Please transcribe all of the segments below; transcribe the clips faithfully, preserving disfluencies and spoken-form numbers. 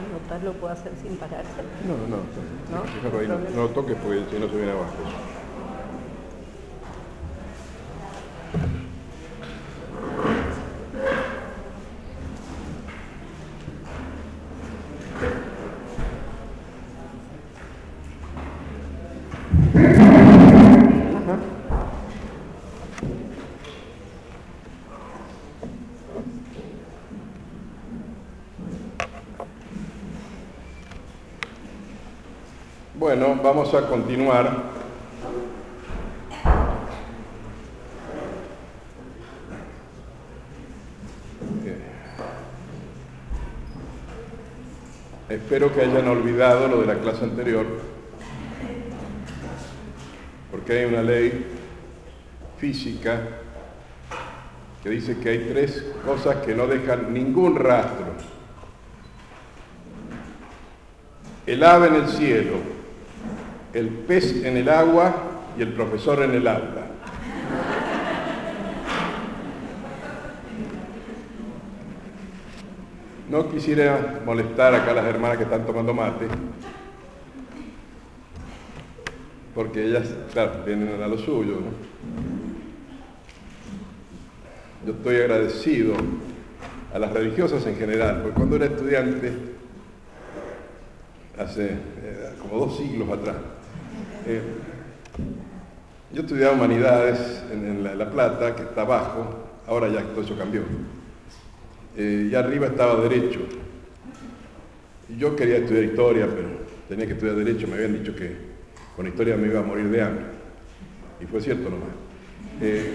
anotar lo puedo hacer sin pararse. No, no, no. ¿No? Déjalo ahí, no, no lo toques porque si no se viene abajo. Bueno, vamos a continuar. Eh, espero que hayan olvidado lo de la clase anterior, porque hay una ley física que dice que hay tres cosas que no dejan ningún rastro. El ave en el cielo, el pez en el agua y el profesor en el aula. No quisiera molestar acá a las hermanas que están tomando mate, porque ellas, claro, vienen a lo suyo, ¿no? Yo estoy agradecido a las religiosas en general, porque cuando era estudiante, hace eh, como dos siglos atrás, Eh, yo estudiaba humanidades en, en, la, en La Plata, que está abajo, ahora ya todo eso cambió, eh, y arriba estaba derecho. Yo quería estudiar historia, pero tenía que estudiar derecho, me habían dicho que con historia me iba a morir de hambre, y fue cierto nomás. Eh,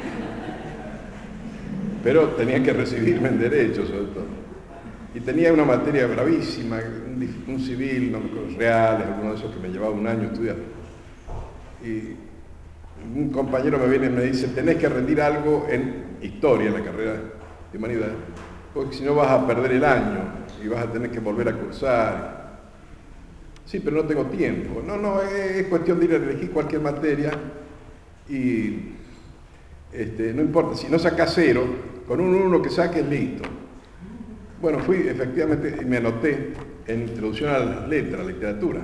pero tenía que recibirme en derecho sobre todo, y tenía una materia bravísima, un, un civil, no me acuerdo, reales, alguno de esos que me llevaba un año estudiando. Y un compañero me viene y me dice, tenés que rendir algo en historia, en la carrera de humanidad, porque si no vas a perder el año y vas a tener que volver a cursar. Sí, pero no tengo tiempo. No, no, es cuestión de ir a elegir cualquier materia y este, no importa, si no sacas cero, con un uno que saques, listo. Bueno, fui efectivamente y me anoté en Introducción a las Letras, a la literatura,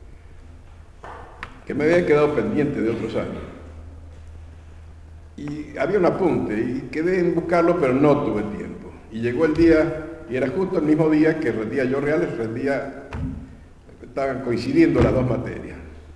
que me había quedado pendiente de otros años. Y había un apunte, y quedé en buscarlo, pero no tuve tiempo. Y llegó el día, y era justo el mismo día que rendía yo reales, rendía, estaban coincidiendo las dos materias.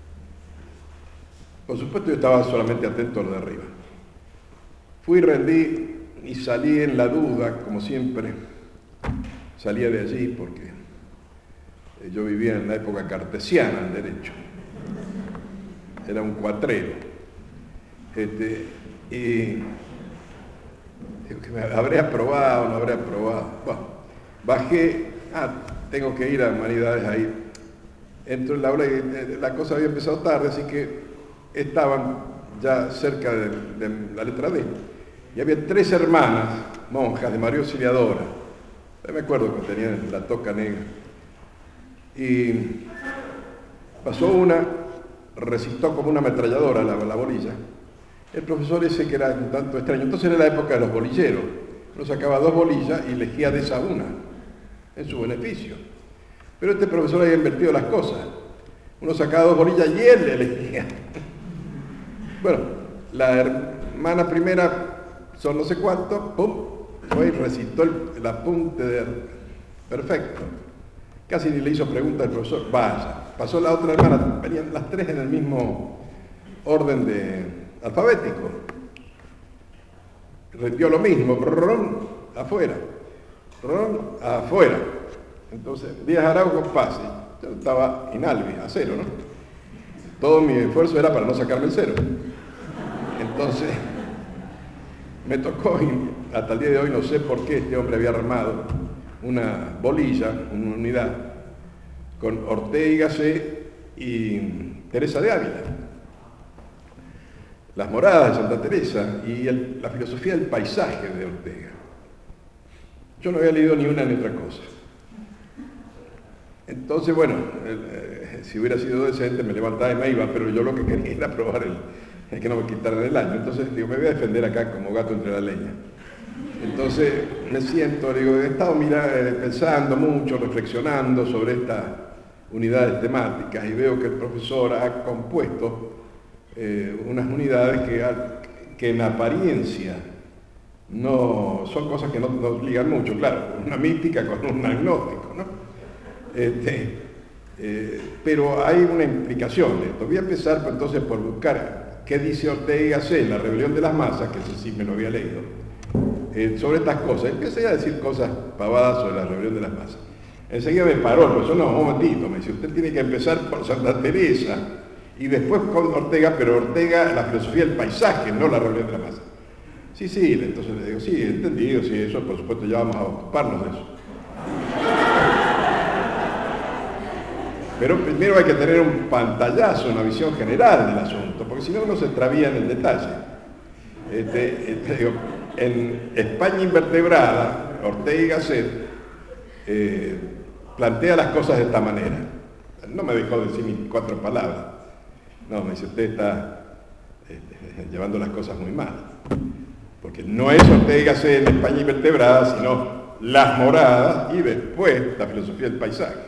Por supuesto yo estaba solamente atento a lo de arriba. Fui, rendí, y salí en la duda, como siempre. Salía de allí porque yo vivía en la época cartesiana en derecho. Era un cuatrero. Este, y digo que me habré aprobado, no habré aprobado. Bueno, bajé, ah, tengo que ir a humanidades ahí. Entro en la aula y la cosa había empezado tarde, así que estaban ya cerca de, de la letra D. Y había tres hermanas, monjas de María Auxiliadora. Me acuerdo que tenían la toca negra. Y pasó una, recitó como una ametralladora la, la bolilla. El profesor ese que era un tanto extraño, entonces era la época de los bolilleros. Uno sacaba dos bolillas y elegía de esa una, en su beneficio. Pero este profesor había invertido las cosas. Uno sacaba dos bolillas y él elegía. Bueno, la hermana primera son no sé cuánto, pum, fue y recitó el, el apunte de perfecto. Casi ni le hizo pregunta al profesor. Vaya, pasó la otra hermana, venían las tres en el mismo orden de alfabético. Rendió lo mismo, brrrón, afuera, brrrón, afuera. Entonces, Díaz Araujo, pase. Yo estaba inalvi, a cero, ¿no? Todo mi esfuerzo era para no sacarme el cero. Entonces, me tocó, y hasta el día de hoy no sé por qué este hombre había armado una bolilla, una unidad, con Ortega y Gasset y Teresa de Ávila. Las moradas de Santa Teresa y el, la filosofía del paisaje de Ortega. Yo no había leído ni una ni otra cosa. Entonces, bueno, el, eh, si hubiera sido decente me levantaba y me iba, pero yo lo que quería era probar el, el que no me quitaran el año. Entonces digo, me voy a defender acá como gato entre la leña. Entonces me siento, digo, he estado mira, eh, pensando mucho, reflexionando sobre estas unidades temáticas y veo que el profesor ha compuesto eh, unas unidades que, que en apariencia no son cosas que no nos ligan mucho, claro, una mística con un agnóstico, ¿no? Este, eh, pero hay una implicación de esto. Voy a empezar entonces por buscar qué dice Ortega y Gasset en La rebelión de las masas, que ese sí me lo había leído, eh, sobre estas cosas. Empecé a decir cosas pavadas sobre la rebelión de las masas. Enseguida me paró el profesor, no, un momentito, me dice, usted tiene que empezar por Santa Teresa y después con Ortega, pero Ortega, la filosofía del paisaje, no la rebelión de las masas. Sí, sí, entonces le digo, sí, entendido, sí, eso por supuesto ya vamos a ocuparnos de eso. Pero primero hay que tener un pantallazo, una visión general del asunto, porque si no uno se extravía en el detalle. Este, este, digo, en España invertebrada, Ortega y Gasset eh, plantea las cosas de esta manera. No me dejó decir mis cuatro palabras. No, me dice, usted está este, llevando las cosas muy mal. Porque no es Ortega y Gasset en España invertebrada, sino Las Moradas y después la filosofía del paisaje.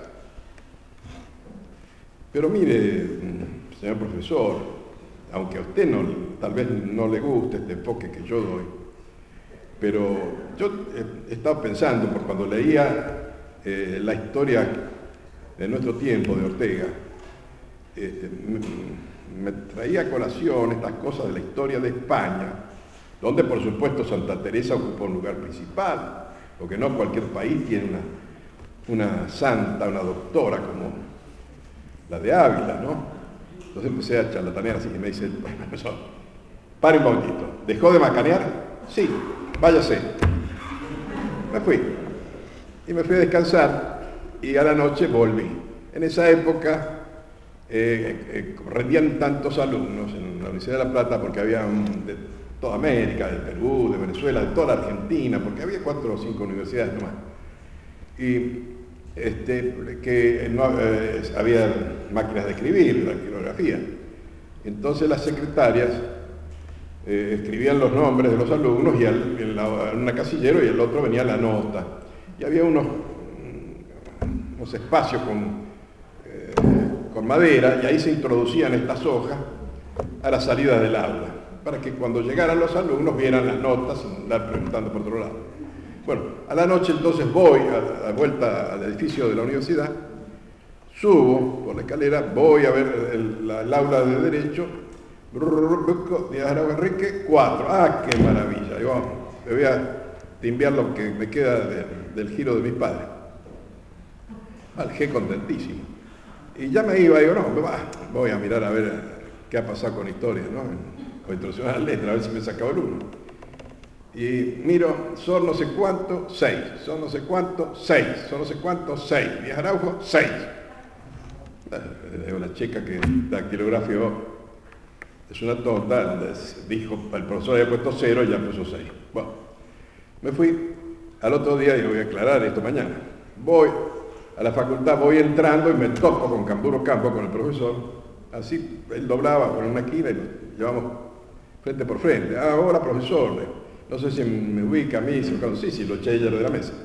Pero mire, señor profesor, aunque a usted no, tal vez no le guste este enfoque que yo doy, pero yo he, he estado pensando, por cuando leía eh, la historia de nuestro tiempo de Ortega, este, me, me traía a colación estas cosas de la historia de España, donde por supuesto Santa Teresa ocupó un lugar principal, porque no cualquier país tiene una, una santa, una doctora como la de Ávila, ¿no? Entonces empecé a charlatanear así y me dice, bueno, profesor, pare un momentito, ¿dejó de macanear? Sí, váyase. Me fui. Y me fui a descansar y a la noche volví. En esa época eh, eh, rendían tantos alumnos en la Universidad de La Plata porque había un, de toda América, de Perú, de Venezuela, de toda la Argentina, porque había cuatro o cinco universidades nomás. Y Este, que no, eh, había máquinas de escribir, dactilografía. Entonces las secretarias eh, escribían los nombres de los alumnos y al, en, la, en una casillero y el otro venía la nota. Y había unos, unos espacios con, eh, con madera y ahí se introducían estas hojas a la salida del aula, para que cuando llegaran los alumnos vieran las notas sin andar preguntando por otro lado. Bueno, a la noche entonces voy a la vuelta al edificio de la universidad, subo por la escalera, voy a ver el, la, el aula de Derecho, Díaz Araújo Enrique, cuatro. ¡Ah, qué maravilla! Yo me voy a timbiar lo que me queda de, del giro de mis padres. Algé contentísimo. Y ya me iba, digo, no, voy a mirar a ver qué ha pasado con historia, ¿no? Con introducción a la letra, a ver si me sacaba el uno. Y miro, son no sé cuánto, seis, son no sé cuánto, seis, son no sé cuánto, seis, Díaz Araujo, seis. La chica que dactilografió es una tonta, dijo, el profesor había puesto cero y ya puso seis. Bueno, me fui, al otro día digo, voy a aclarar esto mañana. Voy a la facultad, voy entrando y me topo con Camburo Campo, con el profesor, así, él doblaba por una esquina y nos llevamos frente por frente. Ah, hola profesor, no sé si me ubica a mí, si me sí, sí, lo eché ayer de la mesa.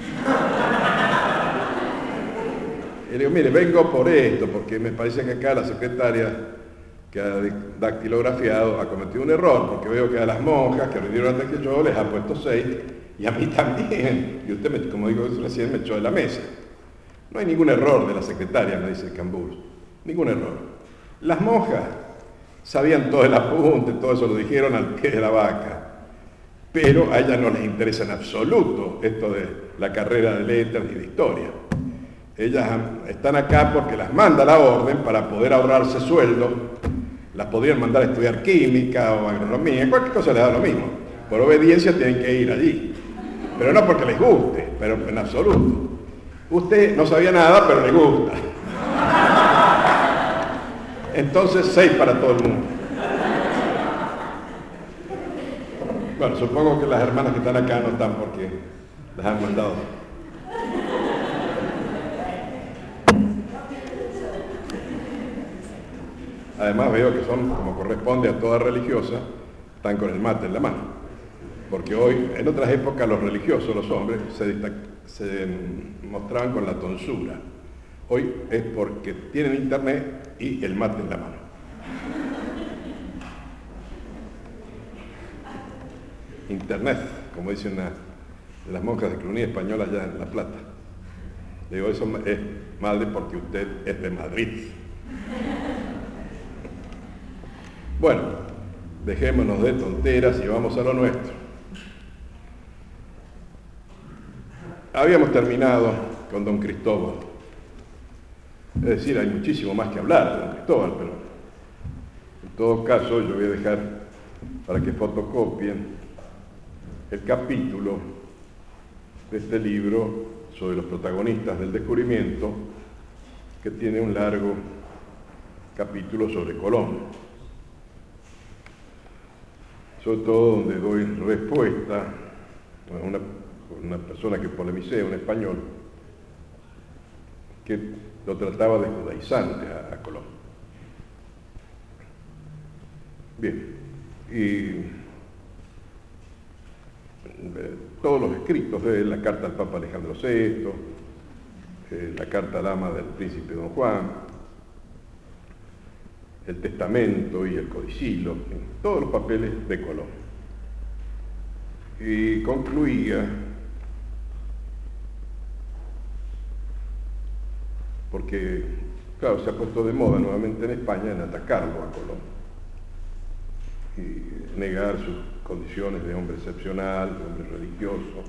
Y le digo, mire, vengo por esto, porque me parece que acá la secretaria que ha dactilografiado ha cometido un error, porque veo que a las monjas que rindieron antes que yo les ha puesto seis, y a mí también, y usted, me, como digo recién, me echó de la mesa. No hay ningún error de la secretaria, me dice Cambur, ningún error. Las monjas sabían todo el apunte, todo eso lo dijeron al pie de la vaca, pero a ellas no les interesa en absoluto esto de la carrera de letras y de historia. Ellas están acá porque las manda la orden para poder ahorrarse sueldo, las podrían mandar a estudiar química o agronomía, cualquier cosa les da lo mismo. Por obediencia tienen que ir allí, pero no porque les guste, pero en absoluto. Usted no sabía nada, pero le gusta. Entonces, seis para todo el mundo. Bueno, supongo que las hermanas que están acá no están porque las han mandado. Además veo que son, como corresponde a toda religiosa, están con el mate en la mano. porque hoy, en otras épocas, los religiosos, los hombres, se, se mostraban con la tonsura. Hoy es porque tienen internet y el mate en la mano. Internet, como dice una de las monjas de Cluny española allá en La Plata. Le digo, eso es madre porque usted es de Madrid. Bueno, dejémonos de tonteras y vamos a lo nuestro. Habíamos terminado con don Cristóbal. Es decir, hay muchísimo más que hablar de don Cristóbal, pero en todo caso yo voy a dejar para que fotocopien el capítulo de este libro sobre los protagonistas del descubrimiento, que tiene un largo capítulo sobre Colón, sobre todo donde doy respuesta a una, una persona que polemicé, un español, que lo trataba de judaizante a, a Colón. Bien, y todos los escritos de la carta al Papa Alejandro sexto, eh, la carta al ama del príncipe Don Juan, el testamento y el codicilo, todos los papeles de Colón. Y concluía, porque, claro, se ha puesto de moda nuevamente en España en atacarlo a Colón y negar sus condiciones de hombre excepcional, de hombre religioso.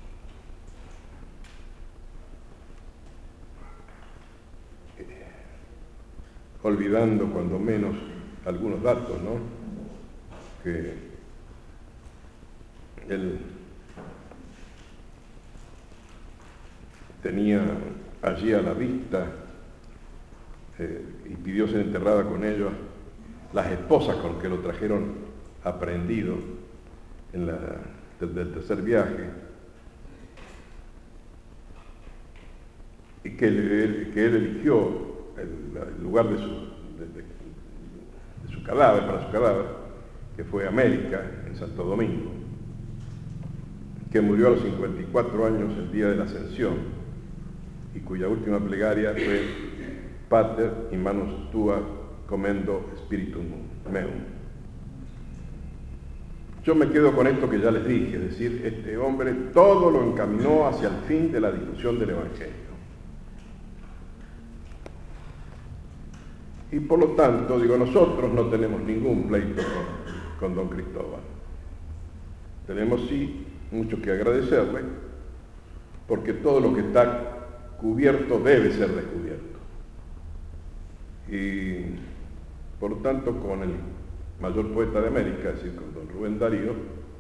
Eh, olvidando cuando menos algunos datos, ¿no? Que él tenía allí a la vista eh, y pidió ser enterrada con ellos las esposas con que lo trajeron aprehendido en la, del, del tercer viaje, y que él, que él eligió el, el lugar de su, de, de, de su cadáver, para su cadáver, que fue América, en Santo Domingo, que murió a los cincuenta y cuatro años el día de la Ascensión, y cuya última plegaria fue Pater in manus tua comendo spiritum meum. Yo me quedo con esto que ya les dije, es decir, este hombre todo lo encaminó hacia el fin de la difusión del Evangelio. Y por lo tanto, digo, nosotros no tenemos ningún pleito con, con don Cristóbal. Tenemos sí mucho que agradecerle, porque todo lo que está cubierto debe ser descubierto. Y por lo tanto, con el mayor poeta de América, es decir, con don Rubén Darío,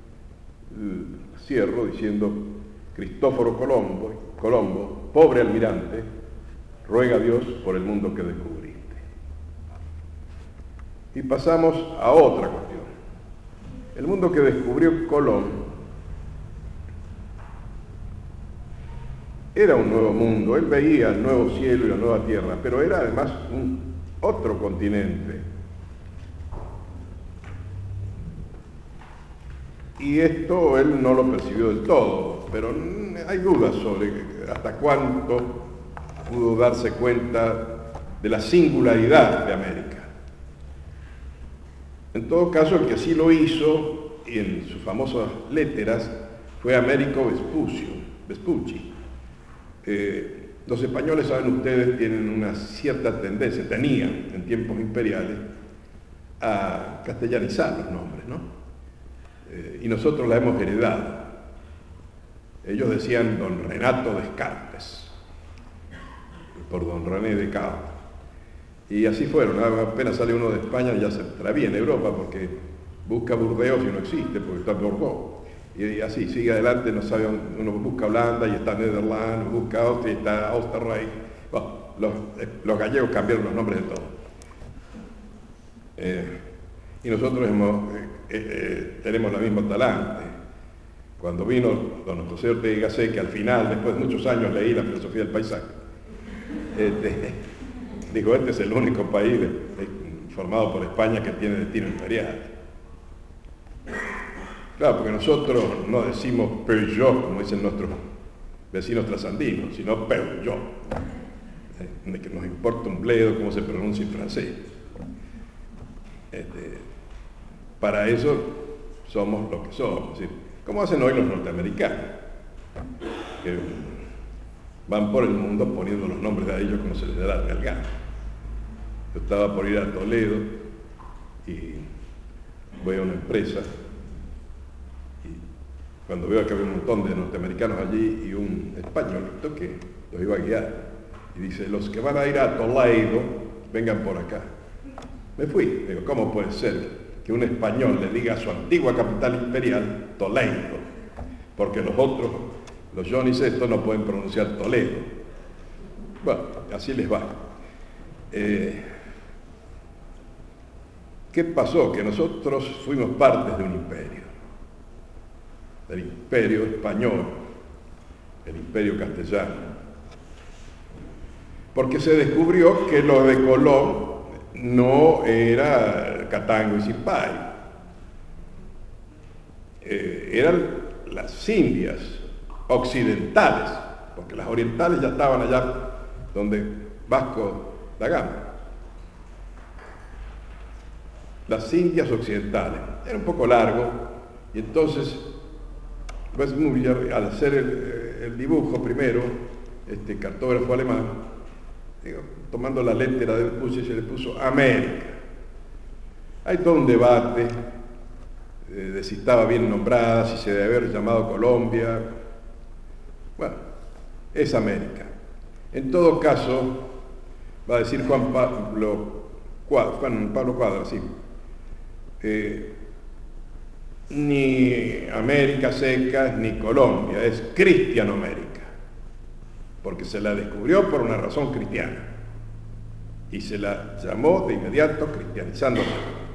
cierro diciendo: Cristóforo Colombo, Colombo, pobre almirante, ruega a Dios por el mundo que descubriste. Y pasamos a otra cuestión. El mundo que descubrió Colón era un nuevo mundo, él veía el nuevo cielo y la nueva tierra, pero era además un otro continente. Y esto él no lo percibió del todo, pero hay dudas sobre hasta cuánto pudo darse cuenta de la singularidad de América. En todo caso, el que sí lo hizo, y en sus famosas letras, fue Américo Vespucci. Eh, los españoles, saben ustedes, tienen una cierta tendencia, tenían en tiempos imperiales, a castellanizar los nombres, ¿no? Eh, y nosotros la hemos heredado. Ellos decían don Renato Descartes, por don René Descartes. Y así fueron, apenas sale uno de España ya se extravía en Europa porque busca Burdeos y no existe, porque está Bordeaux. Y así, sigue adelante, no sabe, uno busca Holanda y está Nederland, busca Austria y está Oostenrijk. Bueno, los, los gallegos cambiaron los nombres de todo. Eh, y nosotros hemos, eh, eh, tenemos la misma talante. Cuando vino don José Ortega y Gasset, que al final, después de muchos años, leí la filosofía del paisaje, este, dijo, este es el único país de, de, formado por España que tiene destino imperial. Claro, porque nosotros no decimos Peugeot, como dicen nuestros vecinos trasandinos, sino Peugeot. Eh, que nos importa un bledo cómo se pronuncia en francés. Este, para eso somos lo que somos. ¿Sí? ¿Cómo hacen hoy los norteamericanos? Que van por el mundo poniendo los nombres de ellos como se les da la real gana. Yo estaba por ir a Toledo y voy a una empresa y cuando veo que había un montón de norteamericanos allí y un españolito que los iba a guiar y dice, los que van a ir a Toledo vengan por acá. Me fui, digo, ¿cómo puede ser que un español le diga a su antigua capital imperial Toledo? Porque los otros, los Johnny's estos no pueden pronunciar Toledo. Bueno, así les va. Eh, ¿Qué pasó? Que nosotros fuimos partes de un imperio, del imperio español, el imperio castellano, porque se descubrió que lo de Colón no era Catango y Cipay, eh, eran las Indias occidentales, porque las orientales ya estaban allá donde Vasco da Gama. Las Indias occidentales. Era un poco largo y entonces pues, al hacer el, el dibujo primero, este cartógrafo alemán, digo, tomando la letra del puche se le puso América. Hay todo un debate eh, de si estaba bien nombrada, si se debe haber llamado Colombia. Bueno, es América. En todo caso, va a decir Juan Pablo Cuadra, Juan Pablo Cuadra, sí. Eh, ni América Seca ni Colombia, es Cristianoamérica, porque se la descubrió por una razón cristiana y se la llamó de inmediato cristianizándola.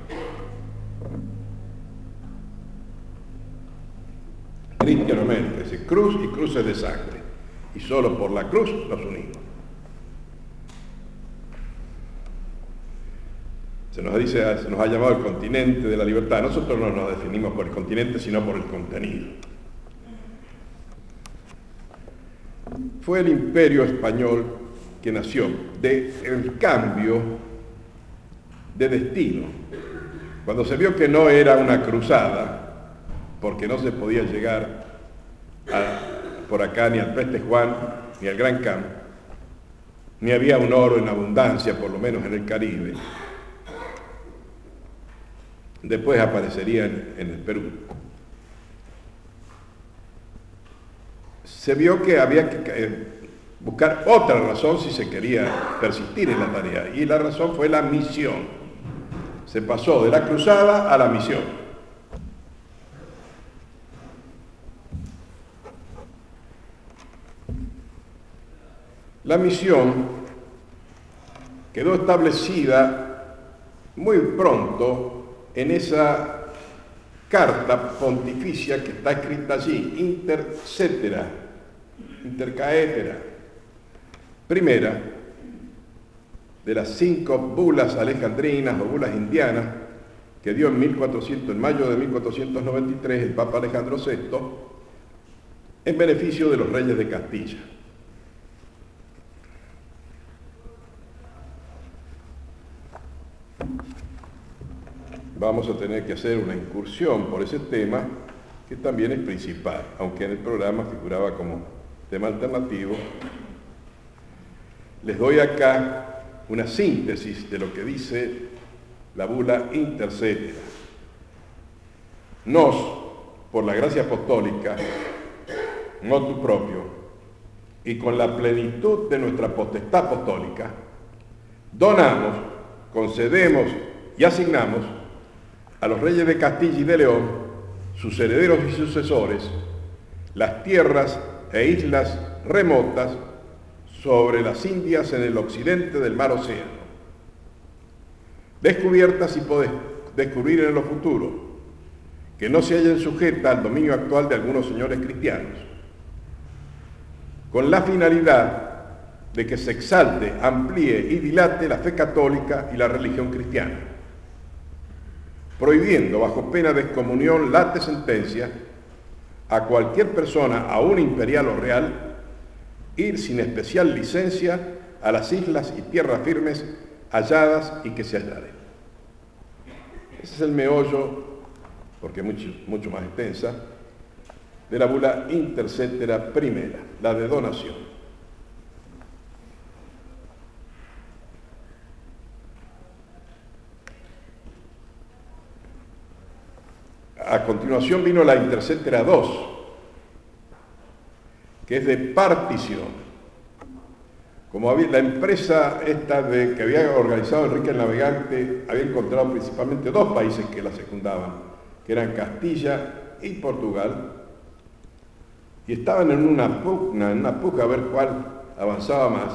Cristianoamérica, es cruz y cruces de sangre, y solo por la cruz nos unimos. Se nos dice, se nos ha llamado el continente de la libertad. Nosotros no nos definimos por el continente, sino por el contenido. Fue el imperio español que nació del cambio de destino. Cuando se vio que no era una cruzada, porque no se podía llegar a, por acá ni al Preste Juan, ni al Gran Camp, ni había un oro en abundancia, por lo menos en el Caribe. Después aparecería en, en el Perú. Se vio que había que eh, buscar otra razón si se quería persistir en la tarea, y la razón fue la misión. Se pasó de la cruzada a la misión. La misión quedó establecida muy pronto en esa carta pontificia que está escrita allí, inter cetera, inter caetera, primera de las cinco bulas alejandrinas o bulas indianas que dio en, mil cuatrocientos, en mayo de mil cuatrocientos noventa y tres el Papa Alejandro sexto en beneficio de los reyes de Castilla. Vamos a tener que hacer una incursión por ese tema, que también es principal, aunque en el programa figuraba como tema alternativo. Les doy acá una síntesis de lo que dice la bula inter cetera. Nos, por la gracia apostólica, motu propio, y con la plenitud de nuestra potestad apostólica, donamos, concedemos y asignamos a los reyes de Castilla y de León, sus herederos y sucesores, las tierras e islas remotas sobre las Indias en el occidente del mar Océano, descubiertas y poder descubrir en lo futuro, que no se hallen sujetas al dominio actual de algunos señores cristianos, con la finalidad de que se exalte, amplíe y dilate la fe católica y la religión cristiana. prohibiendo bajo pena de excomunión late sentencia a cualquier persona, aún imperial o real, ir sin especial licencia a las islas y tierras firmes halladas y que se hallaren. Ese es el meollo, porque es mucho, mucho más extensa, de la bula intercetera primera, la de donación. A continuación vino la intercetera dos, que es de partición. Como había, la empresa esta de, que había organizado Enrique el Navegante había encontrado principalmente dos países que la secundaban, que eran Castilla y Portugal, y estaban en una pugna, en una puja a ver cuál avanzaba más,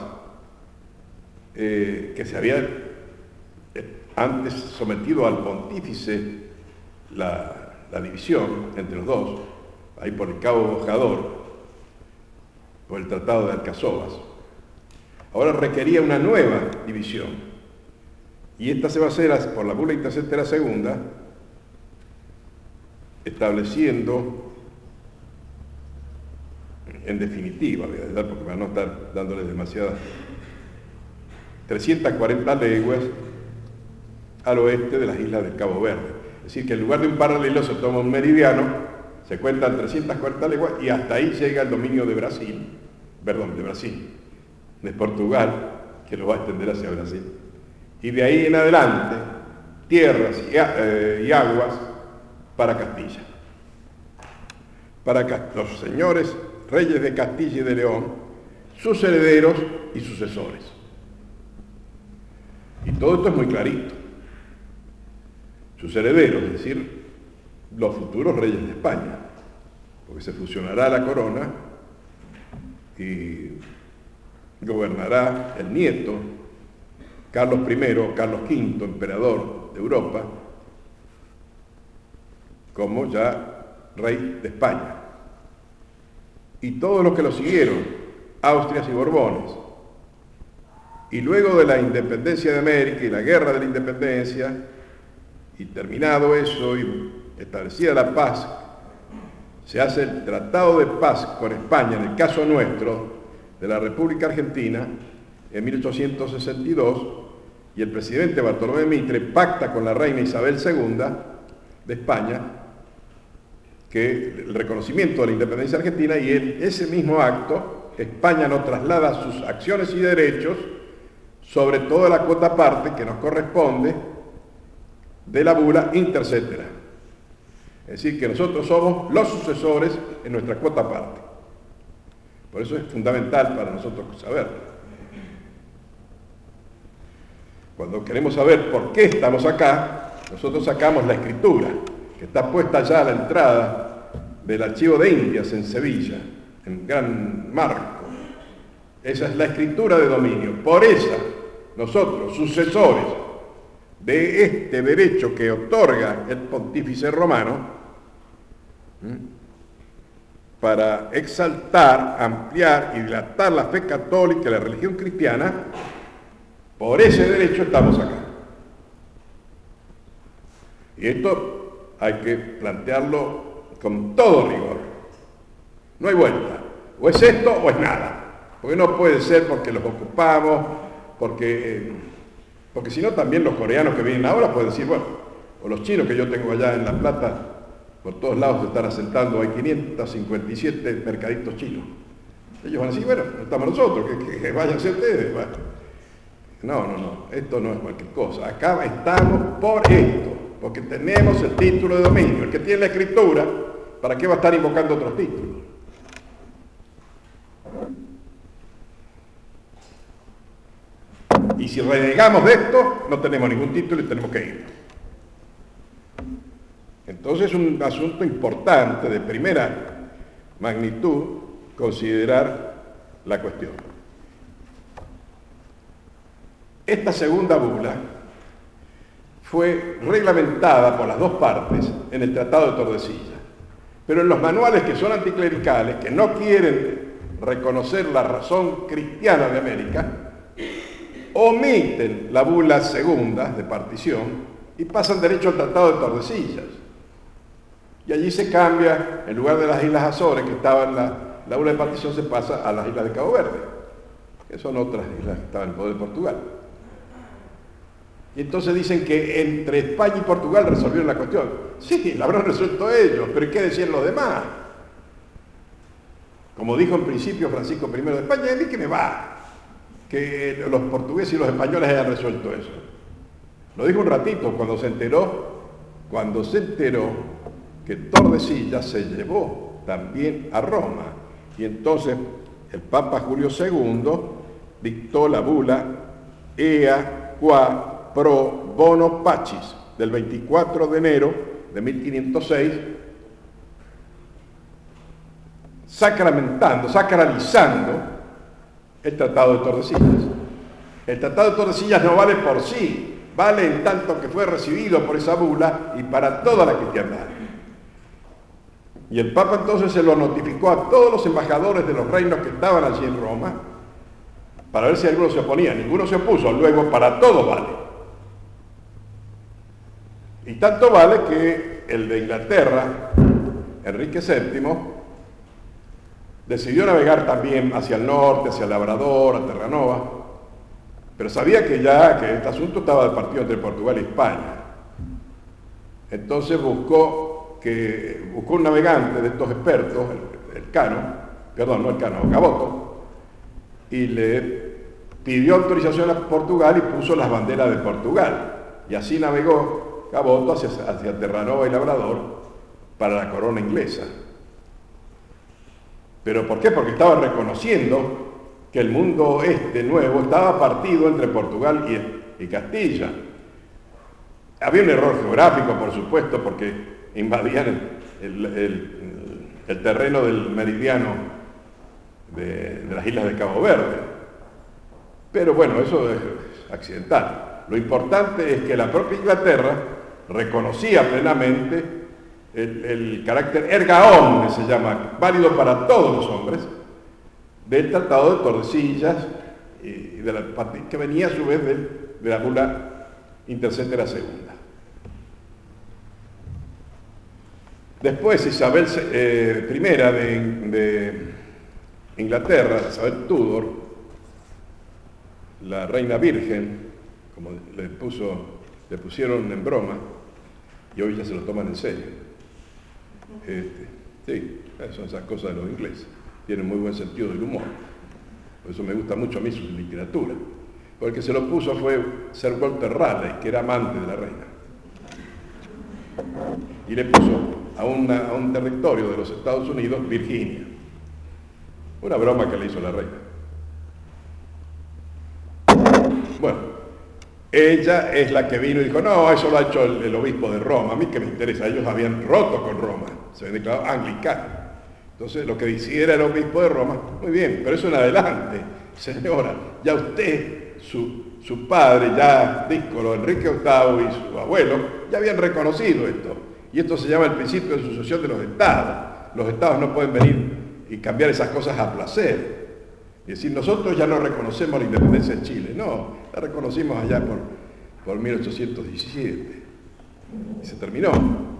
eh, que se había eh, antes sometido al pontífice la la división entre los dos, ahí por el Cabo Bojador, por el Tratado de Alcazobas. Ahora requería una nueva división, y esta se va a hacer por la bula intercetera segunda, estableciendo, en definitiva, voy a dar porque para no estar dándoles demasiadas, trescientas cuarenta leguas al oeste de las islas del Cabo Verde. Es decir, que en lugar de un paralelo se toma un meridiano, se cuentan trescientas cuarenta leguas y hasta ahí llega el dominio de Brasil, perdón, de Brasil, de Portugal, que lo va a extender hacia Brasil. Y de ahí en adelante, tierras y, eh, y aguas para Castilla. Para los señores, reyes de Castilla y de León, sus herederos y sucesores. Y todo esto es muy clarito. Sus herederos, es decir, los futuros reyes de España, porque se fusionará la corona y gobernará el nieto, Carlos primero, Carlos quinto, emperador de Europa, como ya rey de España. Y todos los que lo siguieron, Austrias y Borbones. Y luego de la independencia de América y la guerra de la independencia, y terminado eso y establecida la paz, se hace el Tratado de Paz con España, en el caso nuestro, de la República Argentina, en mil ochocientos sesenta y dos, y el presidente Bartolomé Mitre pacta con la reina Isabel segunda de España, que el reconocimiento de la independencia argentina, y en ese mismo acto, España nos traslada sus acciones y derechos sobre toda la cuota parte que nos corresponde de la bula intercetera. Es decir, que nosotros somos los sucesores en nuestra cuota parte. Por eso es fundamental para nosotros saberlo. Cuando queremos saber por qué estamos acá, nosotros sacamos la escritura, que está puesta ya a la entrada del Archivo de Indias en Sevilla, en gran marco. Esa es la escritura de dominio. Por esa, nosotros, sucesores de este derecho que otorga el pontífice romano, ¿sí?, para exaltar, ampliar y dilatar la fe católica y la religión cristiana, por ese derecho estamos acá. Y esto hay que plantearlo con todo rigor. No hay vuelta. O es esto o es nada. Porque no puede ser porque los ocupamos, porque... Eh, Porque si no, también los coreanos que vienen ahora pueden decir, bueno, o los chinos que yo tengo allá en La Plata, por todos lados se están asentando, hay quinientos cincuenta y siete mercaditos chinos. Ellos van a decir, bueno, no estamos nosotros, que, que, que váyanse ustedes. Bueno. No, no, no, esto no es cualquier cosa. Acá estamos por esto, porque tenemos el título de dominio. El que tiene la escritura, ¿para qué va a estar invocando otros títulos? Y si renegamos de esto, no tenemos ningún título y tenemos que ir. Entonces es un asunto importante, de primera magnitud, considerar la cuestión. Esta segunda bula fue reglamentada por las dos partes en el Tratado de Tordesillas, pero en los manuales que son anticlericales, que no quieren reconocer la razón cristiana de América, omiten la bula segunda de partición y pasan derecho al Tratado de Tordesillas. Y allí se cambia, en lugar de las Islas Azores, que estaban la, la bula de partición, se pasa a las Islas de Cabo Verde, que son otras islas que estaban en el poder de Portugal. Y entonces dicen que entre España y Portugal resolvieron la cuestión. Sí, la habrán resuelto ellos, pero ¿qué decían los demás? Como dijo en principio Francisco primero de España, a mí que me va, que los portugueses y los españoles hayan resuelto eso. Lo dijo un ratito cuando se enteró, cuando se enteró que Tordesillas se llevó también a Roma. Y entonces el Papa Julio segundo dictó la bula Ea Qua Pro Bono Pacis del veinticuatro de enero de mil quinientos seis, sacramentando, sacralizando el Tratado de Tordesillas. El Tratado de Tordesillas no vale por sí, vale en tanto que fue recibido por esa bula y para toda la cristiandad. Y el Papa entonces se lo notificó a todos los embajadores de los reinos que estaban allí en Roma, para ver si alguno se oponía. Ninguno se opuso, luego para todo vale. Y tanto vale que el de Inglaterra, Enrique séptimo, decidió navegar también hacia el norte, hacia Labrador, a Terranova, pero sabía que ya que este asunto estaba partido entre Portugal y España. Entonces buscó, que, buscó un navegante de estos expertos, el, el Cano, perdón, no el Cano, Gaboto, y le pidió autorización a Portugal y puso las banderas de Portugal. Y así navegó Gaboto hacia, hacia Terranova y Labrador para la corona inglesa. ¿Pero por qué? Porque estaba reconociendo que el mundo este nuevo estaba partido entre Portugal y, y Castilla. Había un error geográfico, por supuesto, porque invadían el, el, el, el terreno del meridiano de, de las islas de Cabo Verde. Pero bueno, eso es accidental. Lo importante es que la propia Inglaterra reconocía plenamente el, el carácter erga omnes, se llama, válido para todos los hombres, del Tratado de Tordesillas, y de la, que venía a su vez de, de la bula Intercetera segunda. Después Isabel eh, primera de, de Inglaterra, Isabel Tudor, la reina virgen, como le, puso, le pusieron en broma, y hoy ya se lo toman en serio. Este, sí, son esas cosas de los ingleses. Tienen muy buen sentido del humor. Por eso me gusta mucho a mí su literatura. Porque el que se lo puso fue Sir Walter Raleigh, que era amante de la reina. Y le puso a, una, a un territorio de los Estados Unidos, Virginia. Una broma que le hizo la reina. Bueno, ella es la que vino y dijo, no, eso lo ha hecho el, el obispo de Roma. A mí que me interesa, ellos habían roto con Roma. Se habían declarado anglicanos. Entonces, lo que decidiera el obispo de Roma, muy bien, pero eso en adelante, señora, ya usted, su, su padre, ya díscolo, Enrique octavo y su abuelo, ya habían reconocido esto. Y esto se llama el principio de sucesión de los estados. Los estados no pueden venir y cambiar esas cosas a placer. Y decir, nosotros ya no reconocemos la independencia de Chile. No, la reconocimos allá por, por mil ochocientos diecisiete. Y se terminó.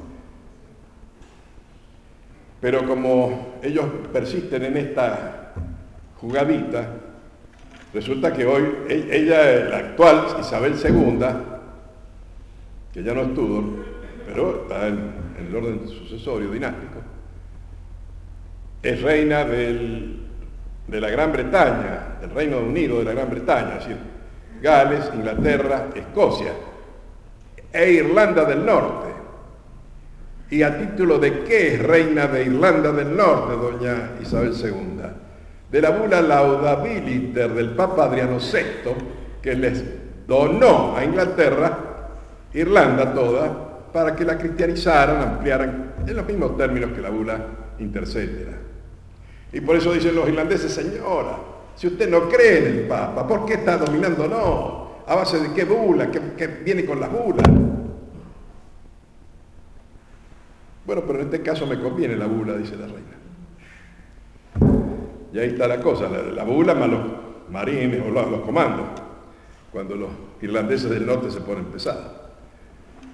Pero como ellos persisten en esta jugadita, resulta que hoy ella, la actual Isabel segunda, que ya no es Tudor, pero está en, en el orden sucesorio dinástico, es reina del, de la Gran Bretaña, del Reino Unido de la Gran Bretaña, es decir, Gales, Inglaterra, Escocia e Irlanda del Norte. ¿Y a título de qué es reina de Irlanda del Norte, doña Isabel segunda? De la bula Laudabiliter del Papa Adriano sexto, que les donó a Inglaterra, Irlanda toda, para que la cristianizaran, ampliaran, en los mismos términos que la bula Intercetera. Y por eso dicen los irlandeses, señora, si usted no cree en el Papa, ¿por qué está dominándonos? ¿A base de qué bula? ¿Qué, qué viene con las bulas? Bueno, pero en este caso me conviene la bula, dice la reina. Y ahí está la cosa, la, la bula más los marines o los, los comandos, cuando los irlandeses del norte se ponen pesados.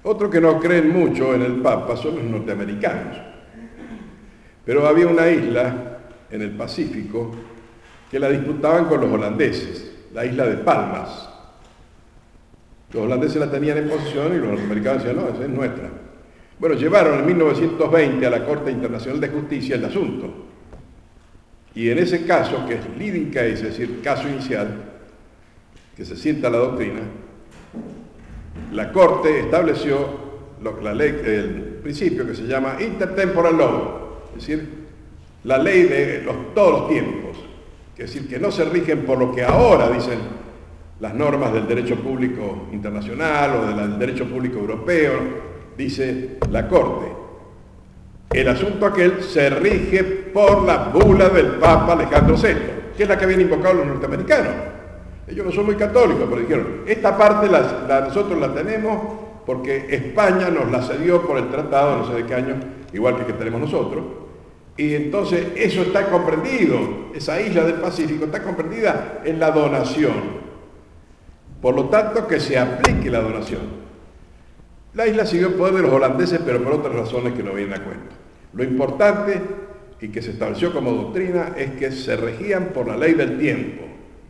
Otros que no creen mucho en el Papa son los norteamericanos. Pero había una isla en el Pacífico que la disputaban con los holandeses, la isla de Palmas. Los holandeses la tenían en posesión y los norteamericanos decían, no, esa es nuestra. Bueno, llevaron en mil novecientos veinte a la Corte Internacional de Justicia el asunto. Y en ese caso, que es leading case, es decir, caso inicial, que se sienta la doctrina, la Corte estableció lo, la ley, el principio que se llama intertemporal law, es decir, la ley de los, todos los tiempos, es decir, que no se rigen por lo que ahora dicen las normas del derecho público internacional o del derecho público europeo, dice la Corte. El asunto aquel se rige por la bula del Papa Alejandro sexto, que es la que habían invocado los norteamericanos. Ellos no son muy católicos, pero dijeron, esta parte la, la, nosotros la tenemos porque España nos la cedió por el tratado, no sé de qué año, igual que el que tenemos nosotros, y entonces eso está comprendido, esa isla del Pacífico está comprendida en la donación. Por lo tanto, que se aplique la donación. La isla siguió en poder de los holandeses, pero por otras razones que no vienen a cuento. Lo importante, y que se estableció como doctrina, es que se regían por la ley del tiempo.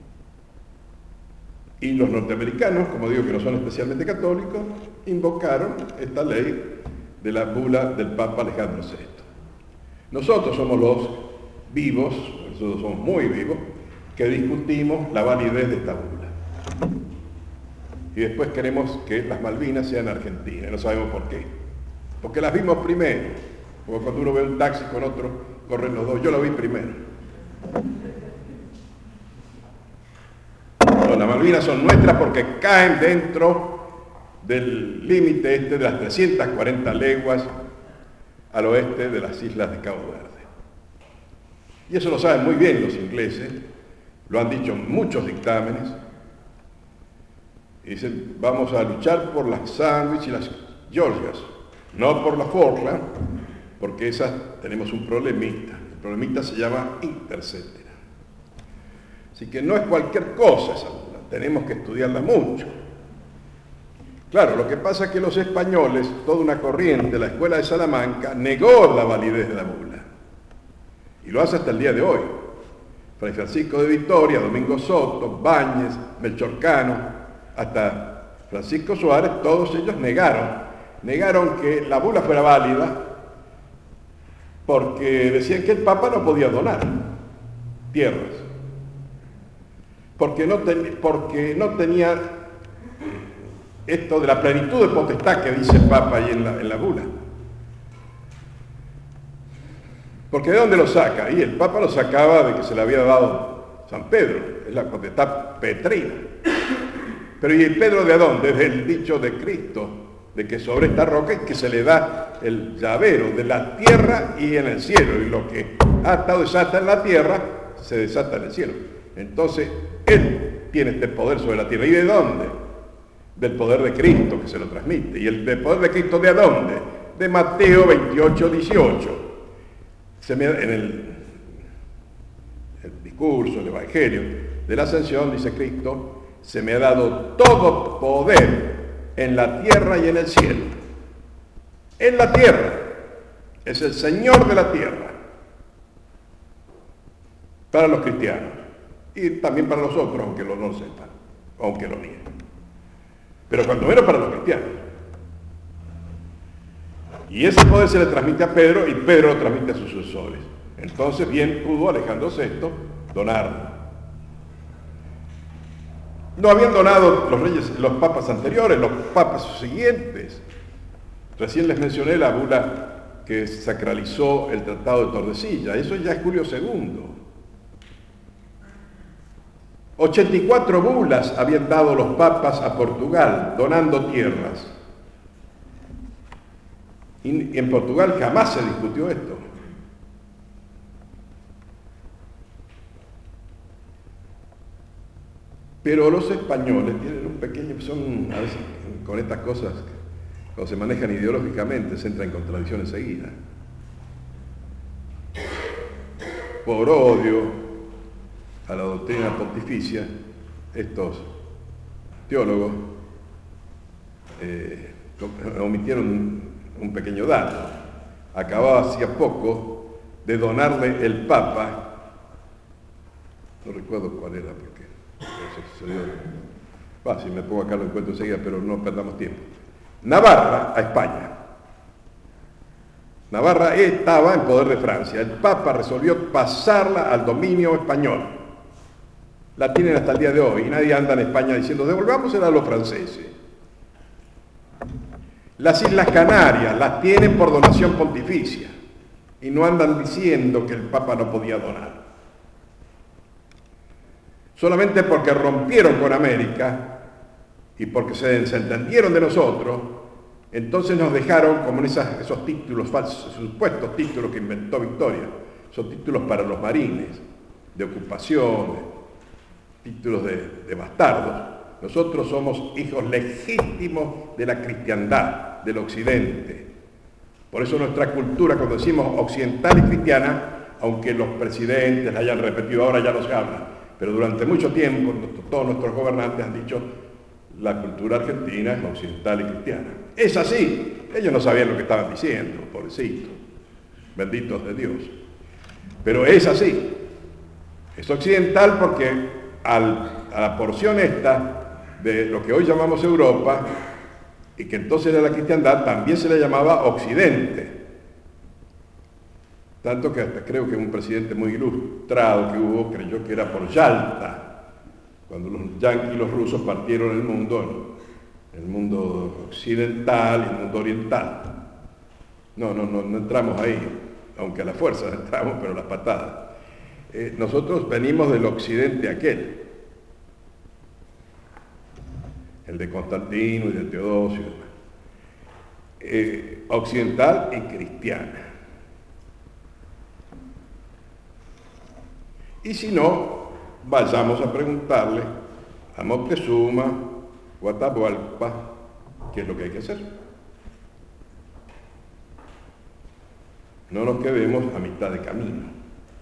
Y los norteamericanos, como digo que no son especialmente católicos, invocaron esta ley de la bula del Papa Alejandro sexto. Nosotros somos los vivos, nosotros somos muy vivos, que discutimos la validez de esta bula. Y después queremos que las Malvinas sean argentinas, no sabemos por qué. Porque las vimos primero, como cuando uno ve un taxi con otro, corren los dos, yo lo vi primero. No, las Malvinas son nuestras porque caen dentro del límite este de las trescientas cuarenta leguas al oeste de las islas de Cabo Verde. Y eso lo saben muy bien los ingleses, lo han dicho en muchos dictámenes. Y dicen, vamos a luchar por las Sandwich y las Georgias, no por las Falkland, porque esas tenemos un problemita. El problemita se llama Interceptor. Así que no es cualquier cosa esa bula, tenemos que estudiarla mucho. Claro, lo que pasa es que los españoles, toda una corriente, la Escuela de Salamanca, negó la validez de la bula. Y lo hace hasta el día de hoy. Fray Francisco de Vitoria, Domingo Soto, Báñez, Melchor Cano, hasta Francisco Suárez, todos ellos negaron, negaron que la bula fuera válida porque decían que el Papa no podía donar tierras, porque no, ten, porque no tenía esto de la plenitud de potestad que dice el Papa ahí en la, en la bula. Porque ¿de dónde lo saca? Y el Papa lo sacaba de que se le había dado San Pedro, es la potestad petrina. Pero ¿y el Pedro de dónde? Desde el dicho de Cristo, de que sobre esta roca es que se le da el llavero de la tierra y en el cielo, y lo que ha estado desata en la tierra, se desata en el cielo. Entonces, Él tiene este poder sobre la tierra. ¿Y de dónde? Del poder de Cristo, que se lo transmite. ¿Y el del poder de Cristo de dónde? De Mateo veintiocho, dieciocho. Se me, en el, el discurso, el Evangelio de la Ascensión, dice Cristo, se me ha dado todo poder en la tierra y en el cielo. En la tierra. Es el Señor de la tierra. Para los cristianos. Y también para los otros, aunque lo no sepan. Aunque lo nieguen. Pero cuando menos para los cristianos. Y ese poder se le transmite a Pedro y Pedro lo transmite a sus sucesores. Entonces bien pudo Alejandro sexto donarlo. No habían donado los reyes, los papas anteriores, los papas siguientes. Recién les mencioné la bula que sacralizó el Tratado de Tordesillas. Eso ya es Julio segundo. ochenta y cuatro bulas habían dado los papas a Portugal, donando tierras. Y en Portugal jamás se discutió esto. Pero los españoles tienen un pequeño, son a veces con estas cosas, cuando se manejan ideológicamente, se entra en contradicción enseguida. Por odio a la doctrina pontificia, estos teólogos eh, omitieron un, un pequeño dato. Acababa hacía poco de donarle el Papa, no recuerdo cuál era, porque eso sucedió. Ah, si me pongo acá lo encuentro enseguida, pero no perdamos tiempo. Navarra a España. Navarra estaba en poder de Francia. El Papa resolvió pasarla al dominio español. La tienen hasta el día de hoy y nadie anda en España diciendo devolvámosela a los franceses. Las Islas Canarias las tienen por donación pontificia y no andan diciendo que el Papa no podía donar. Solamente porque rompieron con América y porque se desentendieron de nosotros, entonces nos dejaron como en esas, esos títulos falsos, esos supuestos títulos que inventó Victoria, son títulos para los marines, de ocupación, títulos de, de bastardos. Nosotros somos hijos legítimos de la cristiandad, del occidente. Por eso nuestra cultura, cuando decimos occidental y cristiana, aunque los presidentes la hayan repetido, ahora ya no se habla, pero durante mucho tiempo todos nuestros gobernantes han dicho la cultura argentina es occidental y cristiana. Es así. Ellos no sabían lo que estaban diciendo, pobrecitos, benditos de Dios. Pero es así. Es occidental porque al, a la porción esta de lo que hoy llamamos Europa, y que entonces era la cristiandad, también se le llamaba Occidente. Tanto que hasta creo que un presidente muy ilustrado que hubo creyó que era por Yalta, cuando los yanquis y los rusos partieron el mundo, el mundo occidental y el mundo oriental. No, no, no, no entramos ahí, aunque a la fuerza entramos, pero las patadas. Eh, nosotros venimos del occidente aquel, el de Constantino y de Teodosio, eh, occidental y cristiana. Y si no, vayamos a preguntarle a Moctezuma o a Atahualpa qué es lo que hay que hacer. No nos quedemos a mitad de camino.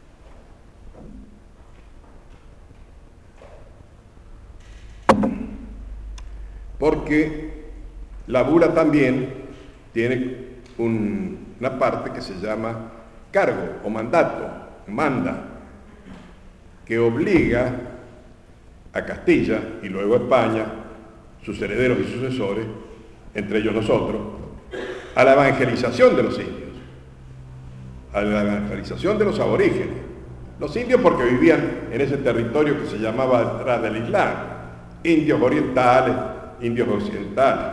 Porque la bula también tiene un, una parte que se llama cargo o mandato, manda, que obliga a Castilla y luego a España, sus herederos y sucesores, entre ellos nosotros, a la evangelización de los indios, a la evangelización de los aborígenes. Los indios porque vivían en ese territorio que se llamaba detrás del Islam, indios orientales, indios occidentales.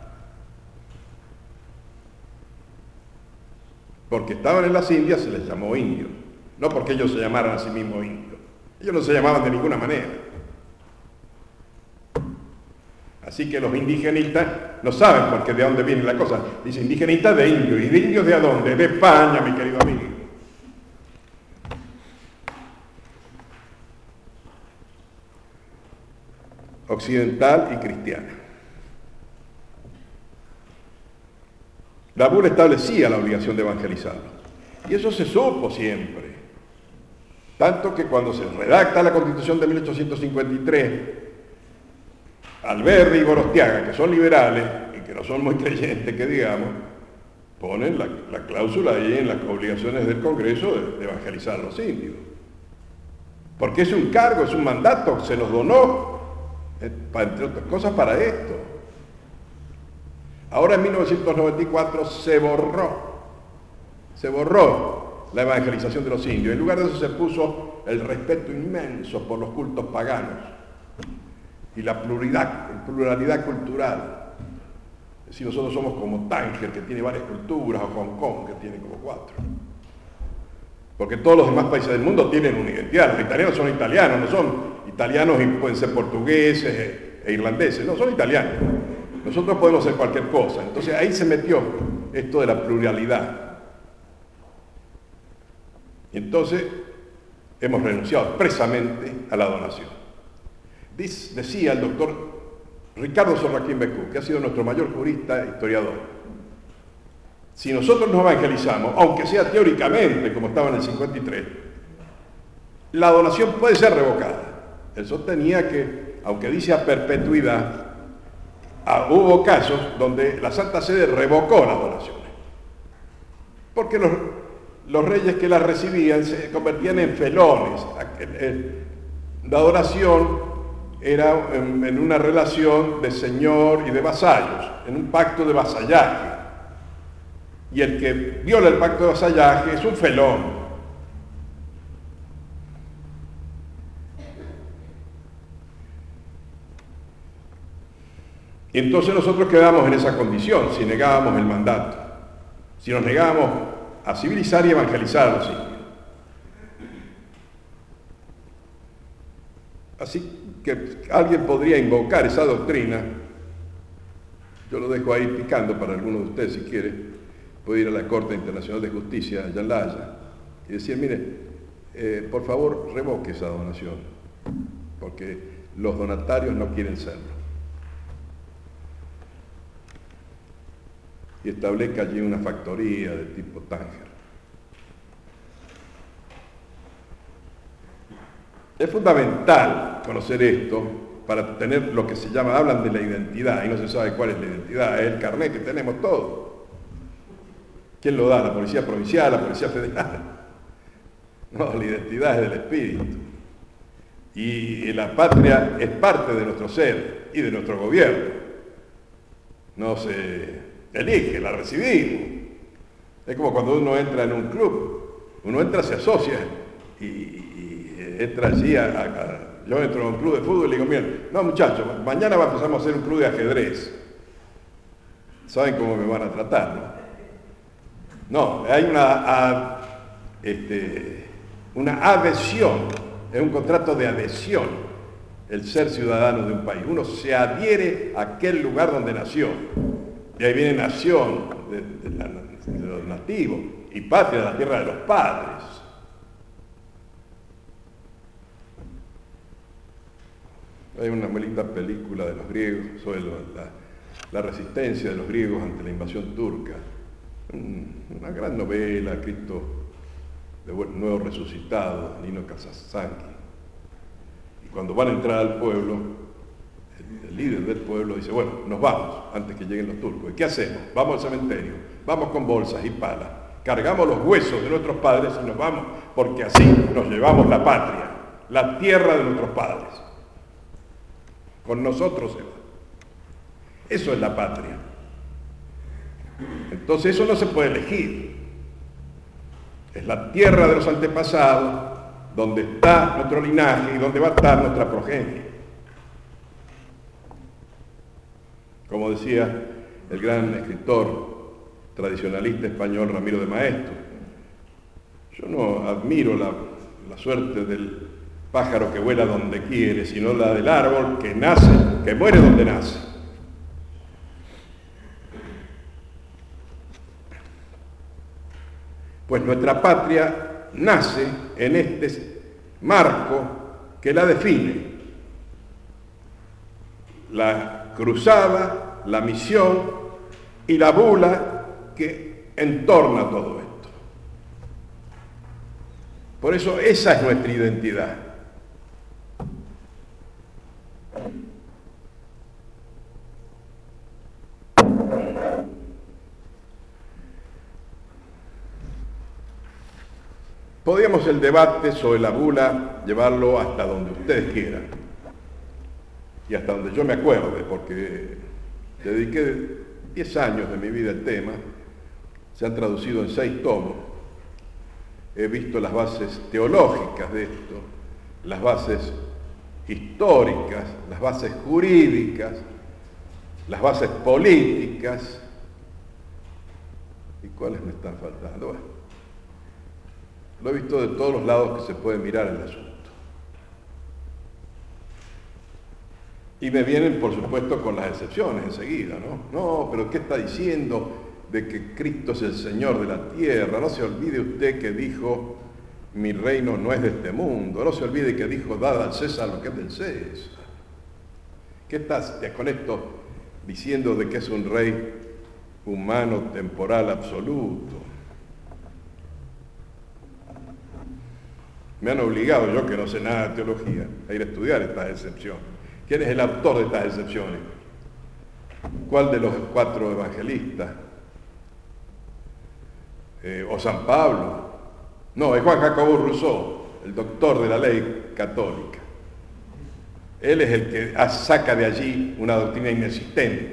Porque estaban en las Indias se les llamó indios, no porque ellos se llamaran a sí mismos indios. Ellos no se llamaban de ninguna manera. Así que los indigenistas no saben por qué, de dónde viene la cosa. Dice indigenistas de indios. ¿Y de indios de a dónde? De España, mi querido amigo. Occidental y cristiana. La bula establecía la obligación de evangelizarlos. Y eso se supo siempre. Tanto que cuando se redacta la Constitución de mil ochocientos cincuenta y tres, Alberdi y Gorostiaga, que son liberales y que no son muy creyentes, que digamos, ponen la, la cláusula ahí en las obligaciones del Congreso de, de evangelizar a los indios. Porque es un cargo, es un mandato, se nos donó, eh, para, entre otras cosas, para esto. Ahora en mil novecientos noventa y cuatro se borró, se borró la evangelización de los indios. En lugar de eso se puso el respeto inmenso por los cultos paganos y la pluralidad, pluralidad cultural. Es decir, nosotros somos como Tánger, que tiene varias culturas, o Hong Kong, que tiene como cuatro. Porque todos los demás países del mundo tienen una identidad. Los italianos son italianos, no son italianos y pueden ser portugueses e, e irlandeses, no, son italianos. Nosotros podemos ser cualquier cosa. Entonces ahí se metió esto de la pluralidad. Y entonces hemos renunciado expresamente a la donación. Dice, decía el doctor Ricardo Sorraquín Becú, que ha sido nuestro mayor jurista e historiador, si nosotros nos evangelizamos, aunque sea teóricamente, como estaba en el cincuenta y tres, la donación puede ser revocada. Él sostenía que, aunque dice a perpetuidad, ah, hubo casos donde la Santa Sede revocó las donaciones, porque los, los reyes que las recibían se convertían en felones. La donación era en, en una relación de señor y de vasallos, en un pacto de vasallaje, y el que viola el pacto de vasallaje es un felón. Y entonces nosotros quedamos en esa condición, si negábamos el mandato, si nos negábamos a civilizar y evangelizar a los indios. Así que alguien podría invocar esa doctrina, yo lo dejo ahí picando para alguno de ustedes si quiere, puede ir a la Corte Internacional de Justicia allá en La Haya y decir, mire, eh, por favor revoque esa donación, porque los donatarios no quieren serlo. Y establezca allí una factoría de tipo Tánger. Es fundamental conocer esto para tener lo que se llama, hablan de la identidad y no se sabe cuál es la identidad, es el carnet que tenemos todos. ¿Quién lo da? ¿La Policía Provincial, la Policía Federal? No, la identidad es del espíritu. Y la patria es parte de nuestro ser y de nuestro gobierno. No se elige, la recibimos. Es como cuando uno entra en un club, uno entra, se asocia y, y entra allí a, a, a, yo entro en un club de fútbol y digo, miren, no muchachos, mañana empezamos a hacer un club de ajedrez. ¿Saben cómo me van a tratar, no? No, hay una, a, este, una adhesión, es un contrato de adhesión, el ser ciudadano de un país. Uno se adhiere a aquel lugar donde nació. Y ahí viene nación de, de, la, de los nativos y patria de la tierra de los padres. Hay una muy linda película de los griegos sobre la, la resistencia de los griegos ante la invasión turca. Una gran novela, escrito de Nuevo Resucitado, Nino Casasanghi. Y cuando van a entrar al pueblo, el líder del pueblo dice, bueno, nos vamos antes que lleguen los turcos. ¿Y qué hacemos? Vamos al cementerio, vamos con bolsas y palas, cargamos los huesos de nuestros padres y nos vamos, porque así nos llevamos la patria, la tierra de nuestros padres. Con nosotros se va. Eso es la patria. Entonces eso no se puede elegir. Es la tierra de los antepasados, donde está nuestro linaje y donde va a estar nuestra progenie. Como decía el gran escritor tradicionalista español Ramiro de Maeztu, yo no admiro la, la suerte del pájaro que vuela donde quiere, sino la del árbol que nace, que muere donde nace. Pues nuestra patria nace en este marco que la define. La cruzada, la misión y la bula que entorna todo esto. Por eso esa es nuestra identidad. Podríamos el debate sobre la bula llevarlo hasta donde ustedes quieran y hasta donde yo me acuerde, porque dediqué diez años de mi vida al tema, se han traducido en seis tomos, he visto las bases teológicas de esto, las bases históricas, las bases jurídicas, las bases políticas. ¿Y cuáles me están faltando? Bueno, lo he visto de todos los lados que se puede mirar el asunto. Y me vienen, por supuesto, con las excepciones enseguida, ¿no? No, pero ¿qué está diciendo de que Cristo es el Señor de la tierra? No se olvide usted que dijo, mi reino no es de este mundo. No se olvide que dijo, dad al César lo que es del César. ¿Qué estás con esto diciendo de que es un rey humano, temporal, absoluto? Me han obligado, yo que no sé nada de teología, a ir a estudiar estas excepciones. ¿Quién es el autor de estas excepciones? ¿Cuál de los cuatro evangelistas? Eh, ¿O San Pablo? No, es Juan Jacobo Rousseau, el doctor de la ley católica. Él es el que saca de allí una doctrina inexistente.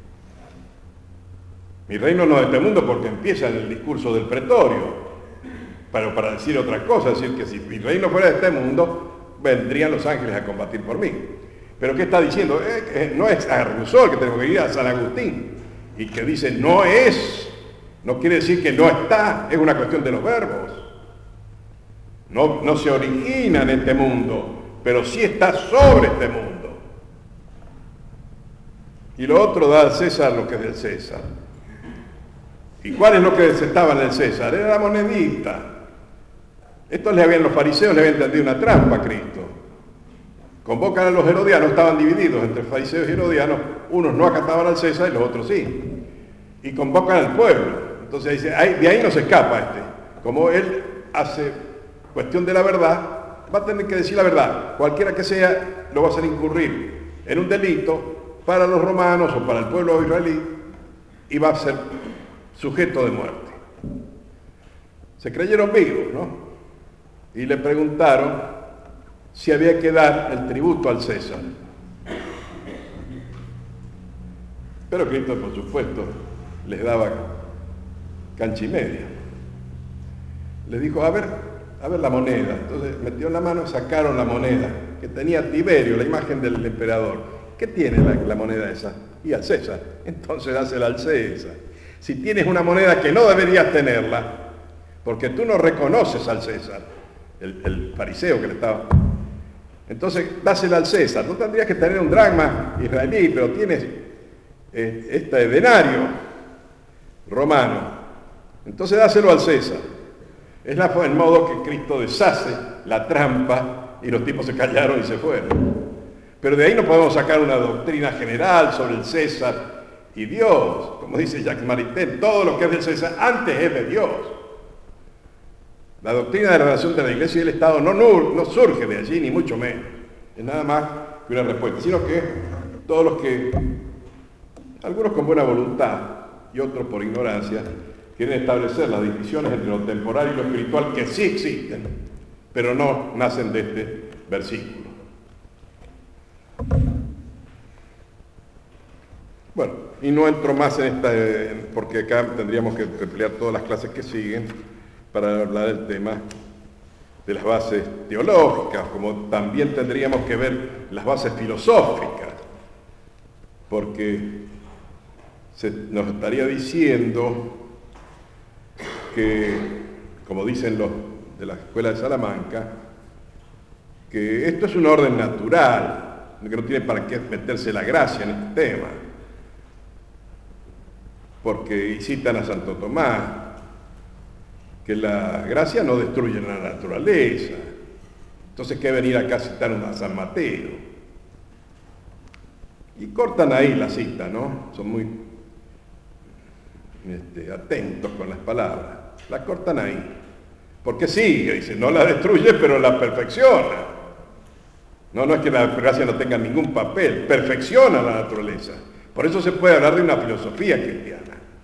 Mi reino no es de este mundo, porque empieza en el discurso del pretorio, pero para decir otra cosa, es decir que si mi reino fuera de este mundo, vendrían los ángeles a combatir por mí. Pero ¿qué está diciendo? Eh, eh, no es a Rousseau el que tenemos que ir, a San Agustín, y que dice no es, no quiere decir que no está, es una cuestión de los verbos. No, no se origina en este mundo, pero sí está sobre este mundo. Y lo otro, da al César lo que es del César. ¿Y cuál es lo que estaba en el César? Era la monedita. Estos le habían, los fariseos le habían tendido una trampa a Cristo. Convocan a los herodianos, estaban divididos entre fariseos y herodianos, unos no acataban al César y los otros sí. Y convocan al pueblo. Entonces dice, ahí, de ahí no se escapa este. Como él hace cuestión de la verdad, va a tener que decir la verdad. Cualquiera que sea, lo va a hacer incurrir en un delito para los romanos o para el pueblo israelí y va a ser sujeto de muerte. Se creyeron vivos, ¿no? Y le preguntaron si había que dar el tributo al César. Pero Cristo, por supuesto, les daba cancha y media. Les dijo, a ver, a ver la moneda. Entonces metió en la mano y sacaron la moneda, que tenía Tiberio, la imagen del emperador. ¿Qué tiene la, la moneda esa? Y al César. Entonces dásela al César. Si tienes una moneda que no deberías tenerla, porque tú no reconoces al César, el, el fariseo que le estaba... Entonces, dásela al César. No tendrías que tener un dracma israelí, pero tienes eh, este denario romano. Entonces, dáselo al César. Es la, el modo que Cristo deshace la trampa y los tipos se callaron y se fueron. Pero de ahí no podemos sacar una doctrina general sobre el César y Dios. Como dice Jacques Maritain, todo lo que es del César antes es de Dios. La doctrina de la relación de la Iglesia y el Estado no, no, no surge de allí, ni mucho menos. Es nada más que una respuesta, sino que todos los que, algunos con buena voluntad y otros por ignorancia, quieren establecer las divisiones entre lo temporal y lo espiritual que sí existen, pero no nacen de este versículo. Bueno, y no entro más en esta, porque acá tendríamos que emplear todas las clases que siguen para hablar del tema de las bases teológicas, como también tendríamos que ver las bases filosóficas, porque se nos estaría diciendo que, como dicen los de la Escuela de Salamanca, que esto es un orden natural, que no tiene para qué meterse la gracia en este tema, porque citan a Santo Tomás, que la gracia no destruye la naturaleza. Entonces, ¿qué venir acá a citar a San Mateo? Y cortan ahí la cita, ¿no? Son muy este, atentos con las palabras. La cortan ahí. Porque sigue, dice, no la destruye, pero la perfecciona. No, no es que la gracia no tenga ningún papel, perfecciona la naturaleza. Por eso se puede hablar de una filosofía cristiana.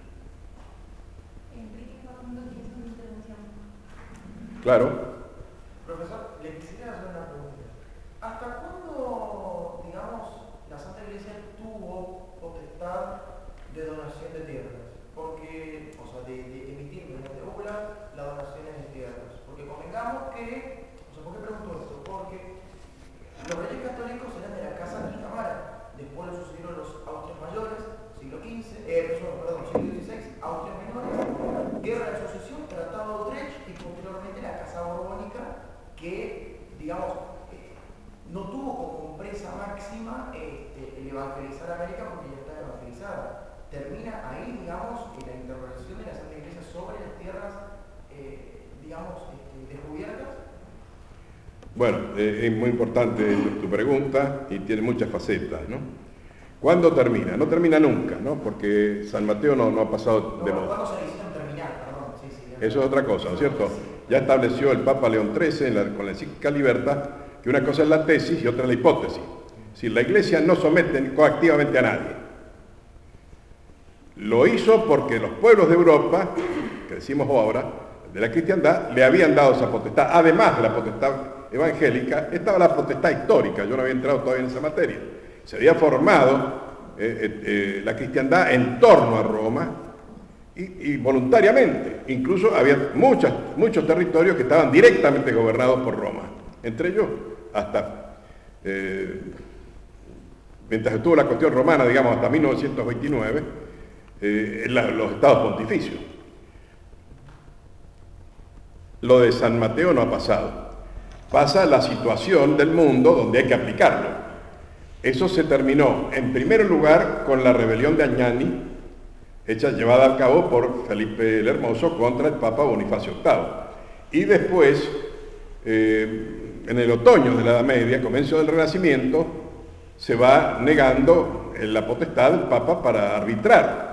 Claro. Profesor, le quisiera hacer una pregunta. ¿Hasta cuándo, digamos, la Santa Iglesia tuvo potestad de donación de tierras? Porque, o sea, de, de emitir mediante obra las donaciones de tierras. Porque convengamos que, o sea, ¿por qué pregunto esto? Porque los reyes católicos eran de la casa de Cámara. Después lo sucedieron los Austrias mayores, siglo quince, eh, perdón, siglo dieciséis, Austrias menores, guerra de sucesión, tratado de Utrecht y posteriormente la Casa Borbónica, que, digamos, eh, no tuvo como empresa máxima eh, el evangelizar América porque ya está evangelizada. Termina ahí, digamos, en la interpretación de la Santa Iglesia sobre las tierras, eh, digamos, este, descubiertas. Bueno, eh, es muy importante tu pregunta y tiene muchas facetas, ¿no? ¿Cuándo termina? No termina nunca, ¿no? Porque San Mateo no, no ha pasado de moda. ¿Cuándo se necesitan terminar? Perdón, sí, sí. Eso es otra cosa, ¿no es cierto? Ya estableció el Papa León trece en la, con la encíclica Libertas que una cosa es la tesis y otra es la hipótesis. Si la Iglesia no somete coactivamente a nadie, Lo hizo porque los pueblos de Europa, que decimos ahora, de la cristiandad, le habían dado esa potestad. Además de la potestad evangélica, estaba la potestad histórica. Yo no había entrado todavía en esa materia. Se había formado eh, eh, eh, la cristiandad en torno a Roma y, y voluntariamente. Incluso había muchas, muchos territorios que estaban directamente gobernados por Roma. Entre ellos, hasta, eh, mientras estuvo la cuestión romana, digamos, hasta mil novecientos veintinueve, eh, la, los estados pontificios. Lo de San Mateo no ha pasado. Pasa la situación del mundo donde hay que aplicarlo. Eso se terminó, en primer lugar, con la rebelión de Agnani, hecha, llevada a cabo por Felipe el Hermoso contra el Papa Bonifacio octavo. Y después, eh, en el otoño de la Edad Media, comienzo del Renacimiento, se va negando la potestad del Papa para arbitrar.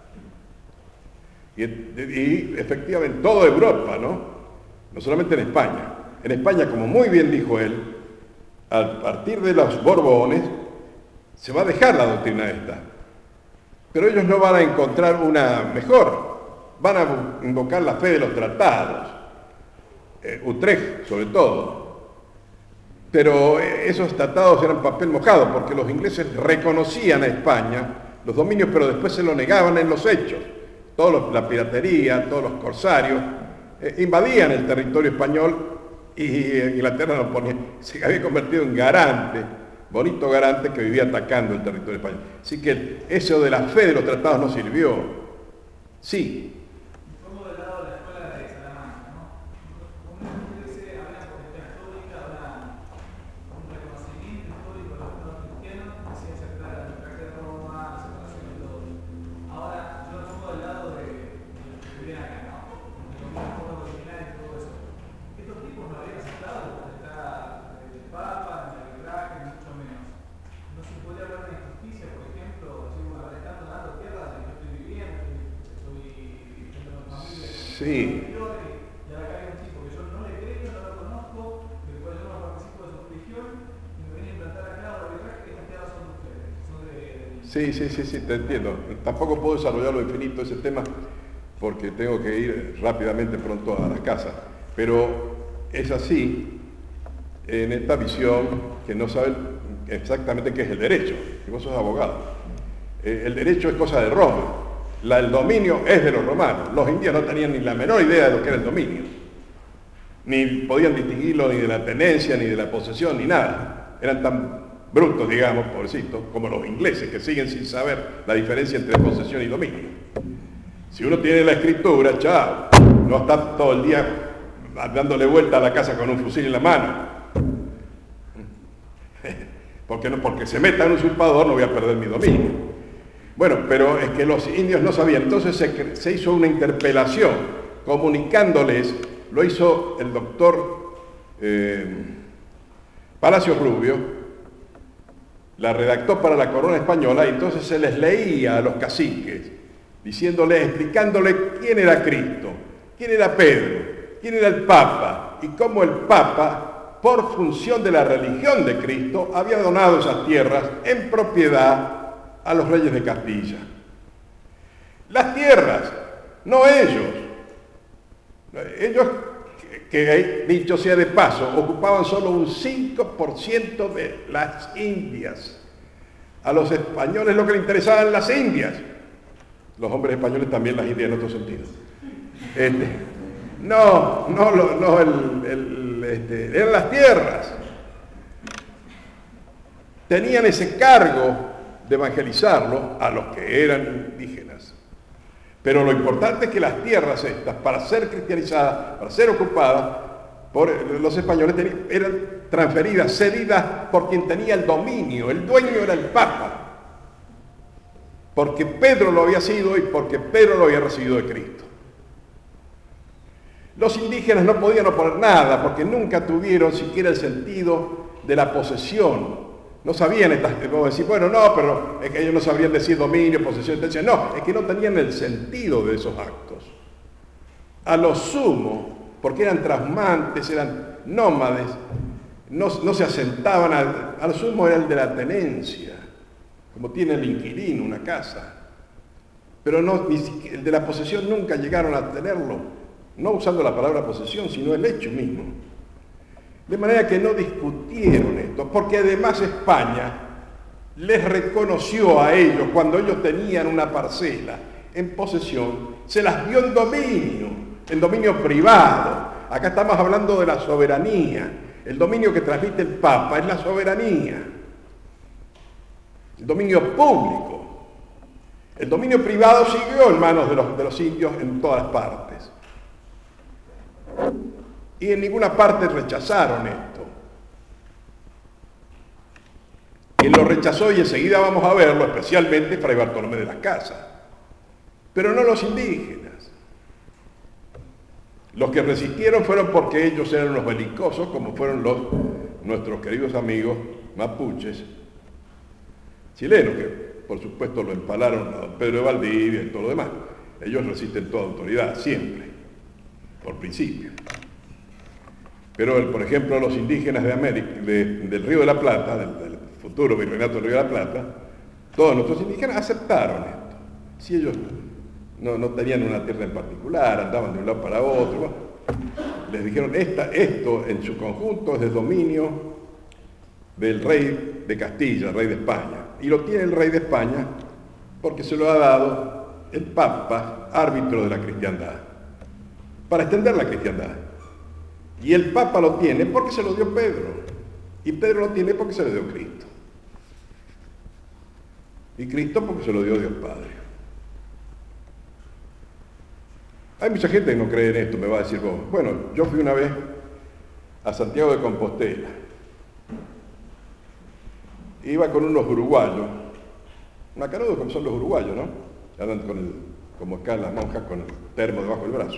Y, y efectivamente, en toda Europa, ¿no? No solamente en España. En España, como muy bien dijo él, a partir de los Borbones, se va a dejar la doctrina esta. Pero ellos no van a encontrar una mejor. Van a invocar la fe de los tratados. Eh, Utrecht, sobre todo. Pero esos tratados eran papel mojado, porque los ingleses reconocían a España los dominios, pero después se lo negaban en los hechos. Toda la piratería, todos los corsarios, eh, invadían el territorio español y Inglaterra lo ponía, se había convertido en garante, bonito garante que vivía atacando el territorio español. Así que eso de la fe de los tratados no sirvió. Sí. Pongo del lado de la escuela de Salamanca, ¿no? Como usted dice, había una potestad histórica, una, un reconocimiento histórico de los estados cristianos, decía acerca de la traje de Roma, la separación y todo. Ahora, yo lo pongo del lado de, de los que vivían acá, ¿no? De los pueblos originales y todo eso. Estos tipos no habían aceptado la potestad del Papa, ni la arbitraje, ni mucho menos. No se puede hablar de injusticia, por ejemplo, si uno están donando tierras en que estoy viviendo, estoy viviendo con familia, Sí. y ahora acá hay un tipo que yo no le creo, no lo conozco, del cual yo no participo de su religión, y me viene a implantar acá la arbitraje, que estas tierras son de ustedes, son de... Sí, sí, sí, sí, te entiendo. Tampoco puedo desarrollarlo infinito ese tema porque tengo que ir rápidamente pronto a la casa. Pero es así en esta visión que no sabe exactamente qué es el derecho, y vos sos abogado. Eh, el derecho es cosa de Roma, la, el dominio es de los romanos. Los indios no tenían ni la menor idea de lo que era el dominio, ni podían distinguirlo ni de la tenencia, ni de la posesión, ni nada. Eran tan brutos, digamos, pobrecitos, como los ingleses, que siguen sin saber la diferencia entre posesión y dominio. Si uno tiene la escritura, chao, no está todo el día dándole vuelta a la casa con un fusil en la mano. Porque, no, porque se meta un usurpador no voy a perder mi dominio. Bueno, pero es que los indios no sabían. Entonces se, se hizo una interpelación comunicándoles, lo hizo el doctor eh, Palacios Rubio, la redactó para la corona española, y entonces se les leía a los caciques, diciéndoles, explicándoles quién era Cristo, quién era Pedro, quién era el Papa, y cómo el Papa, por función de la religión de Cristo, había donado esas tierras en propiedad a los reyes de Castilla. Las tierras, no ellos. Ellos, que dicho sea de paso, ocupaban solo un cinco por ciento de las Indias. A los españoles lo que les interesaban las Indias. Los hombres españoles también las Indias en otro sentido. Este, no, no, no, el, el, este, eran las tierras. Tenían ese cargo de evangelizarlo a los que eran indígenas. Pero lo importante es que las tierras estas, para ser cristianizadas, para ser ocupadas por los españoles, eran transferidas, cedidas por quien tenía el dominio. El dueño era el Papa. Porque Pedro lo había sido y porque Pedro lo había recibido de Cristo. Los indígenas no podían oponer nada porque nunca tuvieron siquiera el sentido de la posesión. No sabían estas, como decir, bueno, no, pero es que ellos no sabrían decir dominio, posesión, etcétera. No, es que no tenían el sentido de esos actos. A lo sumo, porque eran trasmantes, eran nómades, no, no se asentaban, a, a lo sumo era el de la tenencia, como tiene el inquilino una casa. pero no, ni siquiera, el de la posesión nunca llegaron a tenerlo, no usando la palabra posesión, sino el hecho mismo. De manera que no discutieron esto, porque además España les reconoció a ellos, cuando ellos tenían una parcela en posesión, se las dio en dominio, en dominio privado. Acá estamos hablando de la soberanía. El dominio que transmite el Papa es la soberanía, el dominio público. El dominio privado siguió en manos de los, de los indios en todas partes. Y en ninguna parte rechazaron esto. Quien lo rechazó, y enseguida vamos a verlo, especialmente Fray Bartolomé de las Casas, pero no los indígenas. Los que resistieron fueron porque ellos eran los belicosos, como fueron los nuestros queridos amigos mapuches chilenos, que por supuesto lo empalaron a don Pedro de Valdivia y todo lo demás. Ellos resisten toda autoridad, siempre, por principio. Pero, el, por ejemplo, los indígenas de América, de, del Río de la Plata, del, del futuro virreinato del Río de la Plata, todos nuestros indígenas aceptaron esto. Si ellos no, no tenían una tierra en particular, andaban de un lado para otro, bueno, les dijeron, esta, esto en su conjunto es de dominio del rey de Castilla, el rey de España. Y lo tiene el rey de España porque se lo ha dado el Papa, árbitro de la cristiandad, para extender la cristiandad. Y el Papa lo tiene porque se lo dio Pedro. Y Pedro lo tiene porque se lo dio Cristo. Y Cristo porque se lo dio Dios Padre. Hay mucha gente que no cree en esto, me va a decir vos. Bueno, yo fui una vez a Santiago de Compostela. Iba con unos uruguayos, macanudos como son los uruguayos, ¿no? Andan con el, como acá las monjas, con el termo debajo del brazo.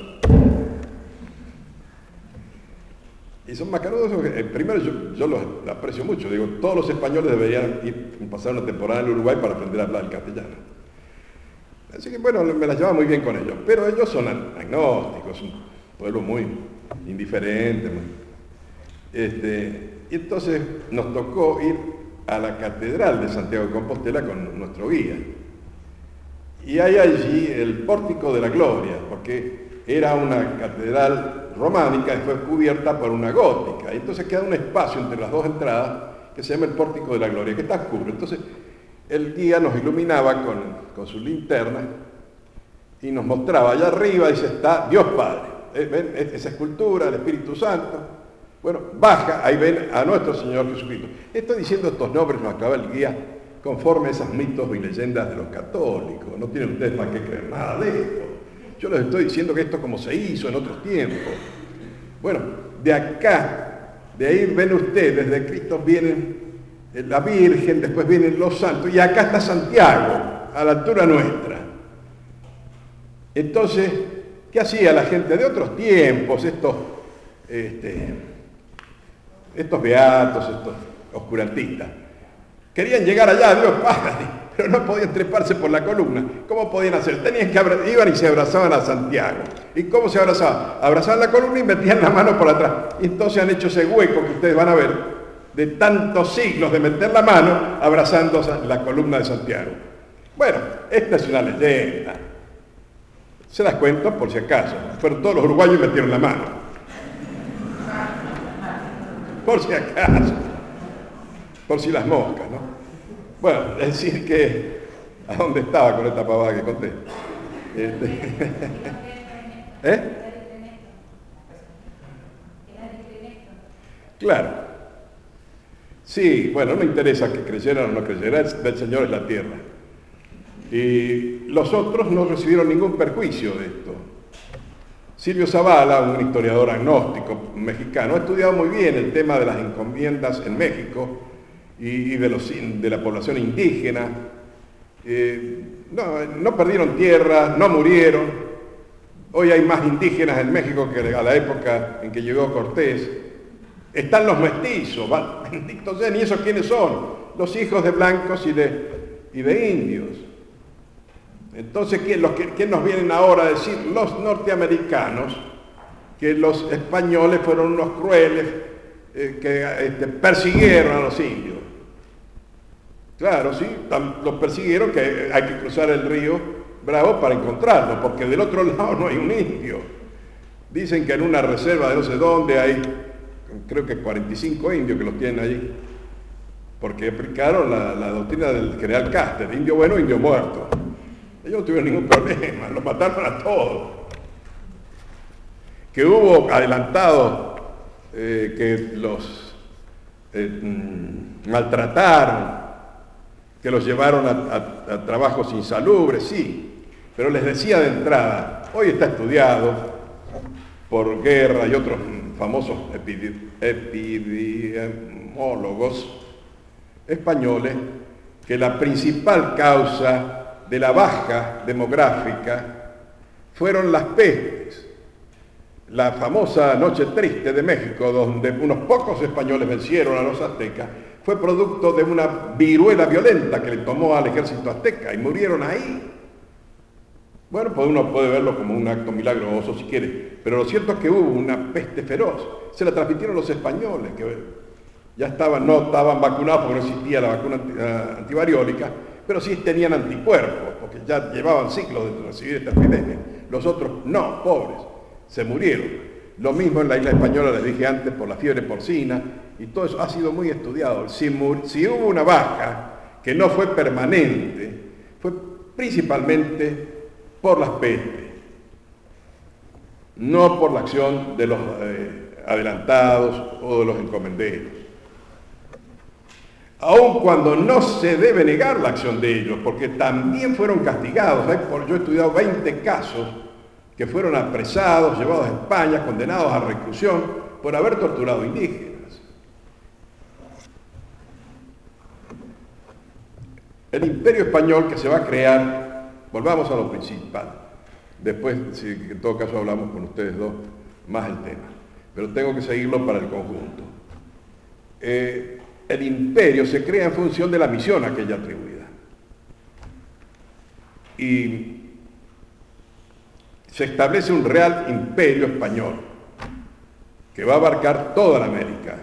Y son macanudos, eh, primero yo, yo los aprecio mucho, digo, todos los españoles deberían ir pasar una temporada en el Uruguay para aprender a hablar el castellano. Así que bueno, me las llevaba muy bien con ellos, pero ellos son agnósticos, un pueblo muy indiferente. Muy, este, y entonces nos tocó ir a la Catedral de Santiago de Compostela con nuestro guía. Y hay allí el Pórtico de la Gloria, porque era una catedral románica, después cubierta por una gótica. Y entonces queda un espacio entre las dos entradas que se llama el Pórtico de la Gloria, que está oscuro. Entonces el guía nos iluminaba con, con su linterna y nos mostraba allá arriba, dice, está Dios Padre. ¿Ven esa escultura, el Espíritu Santo? Bueno, baja, ahí ven a nuestro Señor Jesucristo. Estoy diciendo estos nombres, nos acaba el guía, conforme a esos mitos y leyendas de los católicos. No tienen ustedes para qué creer nada de esto. Yo les estoy diciendo que esto es como se hizo en otros tiempos. Bueno, de acá, de ahí ven ustedes, de Cristo vienen la Virgen, después vienen los santos, y acá está Santiago, a la altura nuestra. Entonces, ¿qué hacía la gente de otros tiempos, estos, este, estos beatos, estos oscurantistas? Querían llegar allá, Dios Padre, pero no podían treparse por la columna. ¿Cómo podían hacer? Tenían que abra- iban y se abrazaban a Santiago. ¿Y cómo se abrazaban? Abrazaban la columna y metían la mano por atrás. Y entonces han hecho ese hueco que ustedes van a ver, de tantos siglos de meter la mano abrazando la columna de Santiago. Bueno, esta es una leyenda. Se las cuento por si acaso. Fueron todos los uruguayos y metieron la mano. Por si acaso. Por si las moscas, ¿no? Bueno, es decir que, ¿a dónde estaba con esta pavada que conté? Este, ¿Eh? Claro. Sí, bueno, no me interesa que creyeran o no creyeran, del Señor es la tierra. Y los otros no recibieron ningún perjuicio de esto. Silvio Zavala, un historiador agnóstico mexicano, ha estudiado muy bien el tema de las encomiendas en México y de, los, de la población indígena. Eh, no, no perdieron tierra, no murieron. Hoy hay más indígenas en México que a la época en que llegó Cortés. Están los mestizos, benditos sean, ¿y esos quiénes son? Los hijos de blancos y de, y de indios. Entonces, ¿quién, los, ¿quién nos vienen ahora a decir? Los norteamericanos, que los españoles fueron unos crueles eh, que este, persiguieron a los indios. Claro, sí, los persiguieron, que hay que cruzar el río bravo para encontrarlo, porque del otro lado no hay un indio. Dicen que en una reserva de no sé dónde hay, creo que cuarenta y cinco indios que los tienen allí, porque aplicaron la, la doctrina del general Custer, indio bueno, indio muerto. Ellos no tuvieron ningún problema, los mataron a todos. Que hubo adelantado eh, que los eh, mm, maltrataron, que los llevaron a, a, a trabajos insalubres, sí, pero les decía de entrada, hoy está estudiado por Guerra y otros famosos epidemiólogos españoles, que la principal causa de la baja demográfica fueron las pestes. La famosa Noche Triste de México, donde unos pocos españoles vencieron a los aztecas, fue producto de una viruela violenta que le tomó al ejército azteca y murieron ahí. Bueno, pues uno puede verlo como un acto milagroso si quiere, pero lo cierto es que hubo una peste feroz. Se la transmitieron los españoles, que ya estaban, no estaban vacunados porque no existía la vacuna antivariólica, pero sí tenían anticuerpos, porque ya llevaban ciclos de recibir esta epidemia. Los otros no, pobres, se murieron. Lo mismo en la isla española, les dije antes, por la fiebre porcina, y todo eso ha sido muy estudiado. Si, si hubo una baja que no fue permanente, fue principalmente por las pestes, no por la acción de los eh, adelantados o de los encomenderos. Aun cuando no se debe negar la acción de ellos, porque también fueron castigados. Yo he estudiado veinte casos que fueron apresados, llevados a España, condenados a reclusión por haber torturado indígenas. El imperio español que se va a crear, volvamos a lo principal, después, si en todo caso hablamos con ustedes dos, más el tema, pero tengo que seguirlo para el conjunto. Eh, el imperio se crea en función de la misión a aquella atribuida. Y se establece un real imperio español que va a abarcar toda la América.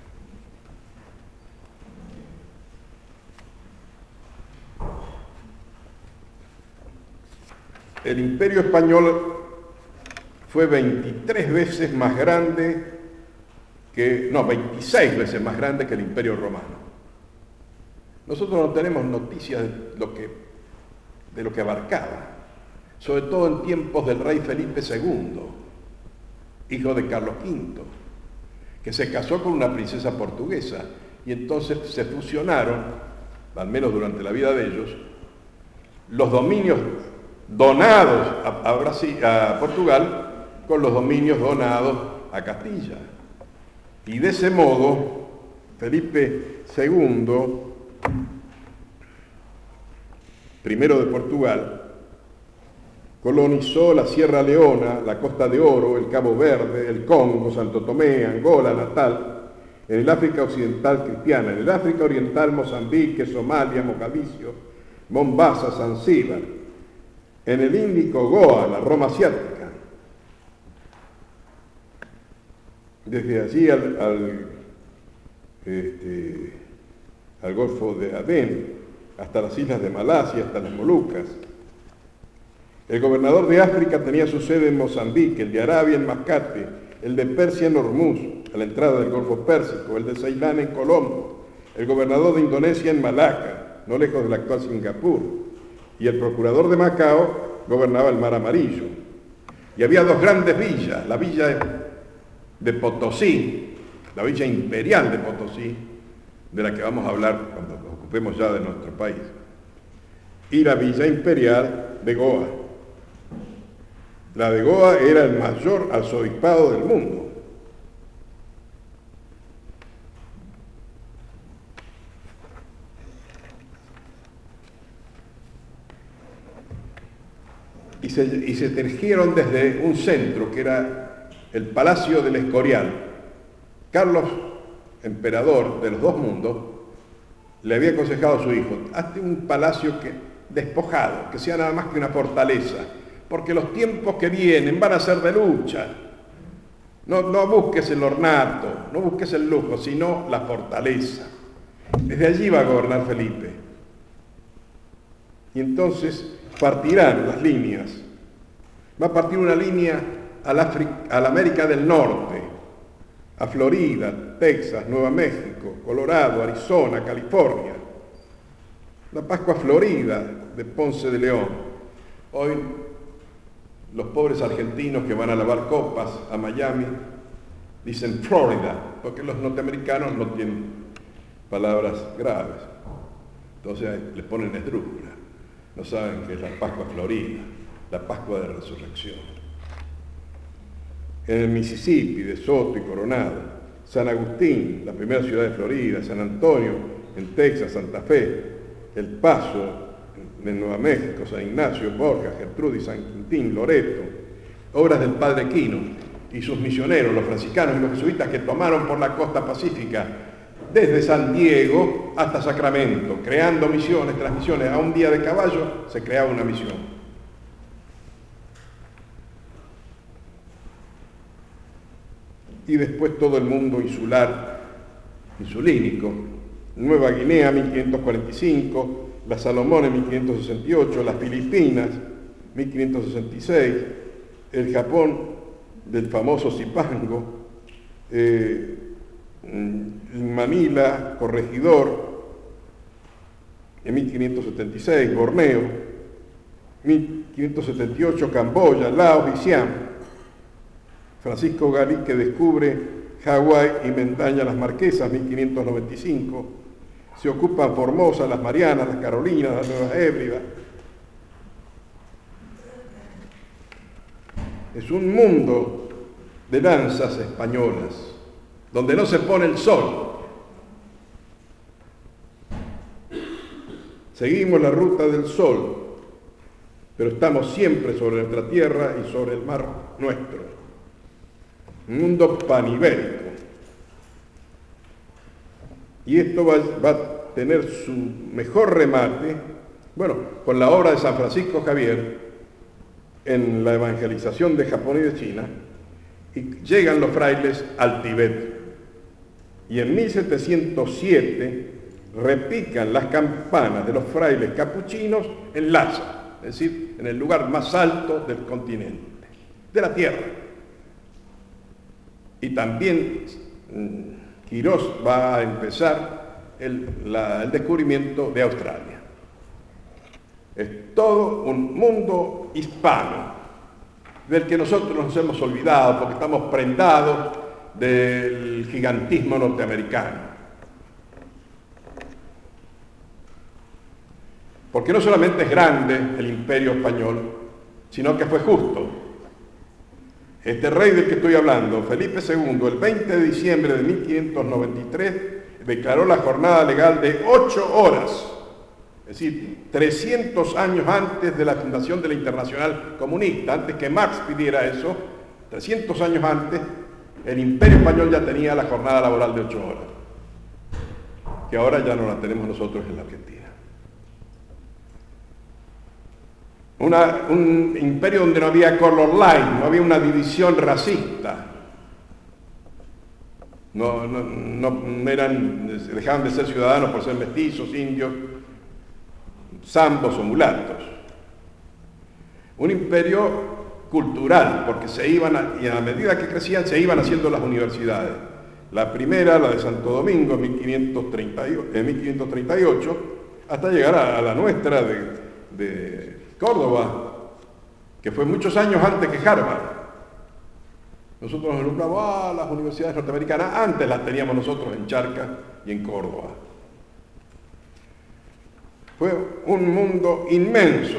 El imperio español fue veintitrés veces más grande que, no, veintiséis veces más grande que el imperio romano. Nosotros no tenemos noticias de lo que, de lo que abarcaba, sobre todo en tiempos del rey Felipe segundo, hijo de Carlos quinto, que se casó con una princesa portuguesa, y entonces se fusionaron, al menos durante la vida de ellos, los dominios donados a, a, Brasil, a Portugal con los dominios donados a Castilla. Y de ese modo, Felipe segundo, primero de Portugal, colonizó la Sierra Leona, la Costa de Oro, el Cabo Verde, el Congo, Santo Tomé, Angola, Natal, en el África Occidental cristiana, en el África Oriental, Mozambique, Somalia, Mogadiscio, Mombasa, Zanzíbar, en el Índico, Goa, la Roma asiática. Desde allí al, al, este, al Golfo de Adén, hasta las islas de Malasia, hasta las Molucas. El gobernador de África tenía su sede en Mozambique, el de Arabia en Mascate, el de Persia en Hormuz, a la entrada del Golfo Pérsico, el de Ceilán en Colombo, el gobernador de Indonesia en Malaca, no lejos del actual Singapur, y el procurador de Macao gobernaba el Mar Amarillo. Y había dos grandes villas, la villa de Potosí, la villa imperial de Potosí, de la que vamos a hablar cuando nos ocupemos ya de nuestro país, y la villa imperial de Goa. La de Goa era el mayor arzobispado del mundo. Y se, y se dirigieron desde un centro que era el Palacio del Escorial. Carlos, emperador de los dos mundos, le había aconsejado a su hijo: hazte un palacio que, despojado, que sea nada más que una fortaleza, porque los tiempos que vienen van a ser de lucha. No, no busques el ornato, no busques el lujo, sino la fortaleza. Desde allí va a gobernar Felipe. Y entonces partirán las líneas. Va a partir una línea a la, a la América del Norte, a Florida, Texas, Nueva México, Colorado, Arizona, California. La Pascua Florida de Ponce de León. Hoy los pobres argentinos que van a lavar copas a Miami dicen Florida, porque los norteamericanos no tienen palabras graves. Entonces les ponen esdrújula. No saben que es la Pascua Florida, la Pascua de Resurrección. En el Mississippi, de Soto y Coronado, San Agustín, la primera ciudad de Florida, San Antonio, en Texas, Santa Fe, El Paso, en Nueva México, San Ignacio, Borja, Gertrudis, San Quintín, Loreto, obras del Padre Quino y sus misioneros, los franciscanos y los jesuitas que tomaron por la costa pacífica desde San Diego hasta Sacramento, creando misiones, transmisiones. A un día de caballo se creaba una misión. Y después todo el mundo insular, insulínico, Nueva Guinea, mil quinientos cuarenta y cinco, las Salomones, mil quinientos sesenta y ocho, las Filipinas, mil quinientos sesenta y seis, el Japón del famoso Zipango, eh, Manila, Corregidor, en mil quinientos setenta y seis, Borneo, mil quinientos setenta y ocho, Camboya, Laos y Siam, Francisco Galí que descubre Hawái y Mendaña las Marquesas, mil quinientos noventa y cinco, se ocupan Formosa, las Marianas, las Carolinas, las Nuevas Hébridas. Es un mundo de lanzas españolas, donde no se pone el sol. Seguimos la ruta del sol, pero estamos siempre sobre nuestra tierra y sobre el mar nuestro. Un mundo panibérico. Y esto va, va a tener su mejor remate, bueno, con la obra de San Francisco Javier en la evangelización de Japón y de China, y llegan los frailes al Tíbet. Y en mil setecientos siete repican las campanas de los frailes capuchinos en Lhasa, es decir, en el lugar más alto del continente, de la tierra. Y también Quirós va a empezar el, la, el descubrimiento de Australia. Es todo un mundo hispano, del que nosotros nos hemos olvidado porque estamos prendados del gigantismo norteamericano. Porque no solamente es grande el imperio español, sino que fue justo. Este rey del que estoy hablando, Felipe segundo, el veinte de diciembre de mil quinientos noventa y tres, declaró la jornada legal de ocho horas, es decir, trescientos años antes de la fundación de la Internacional Comunista, antes que Marx pidiera eso, trescientos años antes, el Imperio Español ya tenía la jornada laboral de ocho horas, que ahora ya no la tenemos nosotros en la Argentina. Una, un imperio donde no había color line, no había una división racista. No, no, no eran, dejaban de ser ciudadanos por ser mestizos, indios, zambos o mulatos. Un imperio cultural, porque se iban, a, y a medida que crecían, se iban haciendo las universidades. La primera, la de Santo Domingo, en mil quinientos treinta y ocho, hasta llegar a, a la nuestra de, de Córdoba, que fue muchos años antes que Harvard. Nosotros nos nombramos, ah, las universidades norteamericanas, antes las teníamos nosotros en Charcas y en Córdoba. Fue un mundo inmenso.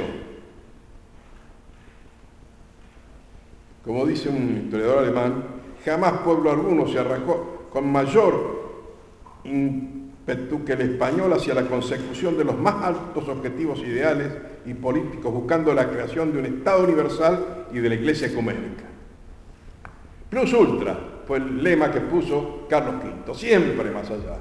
Como dice un historiador alemán, jamás pueblo alguno se arrancó con mayor ímpetu que el español hacia la consecución de los más altos objetivos ideales y políticos, buscando la creación de un Estado universal y de la Iglesia ecuménica. Plus ultra fue el lema que puso Carlos quinto, siempre más allá.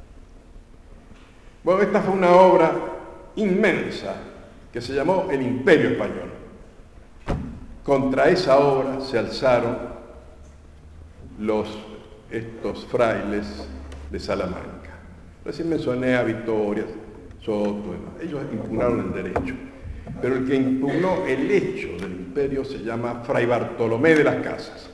Bueno, esta fue una obra inmensa que se llamó el Imperio Español. Contra esa obra se alzaron los, estos frailes de Salamanca. Recién mencioné a Victoria, Soto, ellos impugnaron el derecho. pero el que impugnó el hecho del imperio se llama Fray Bartolomé de las Casas.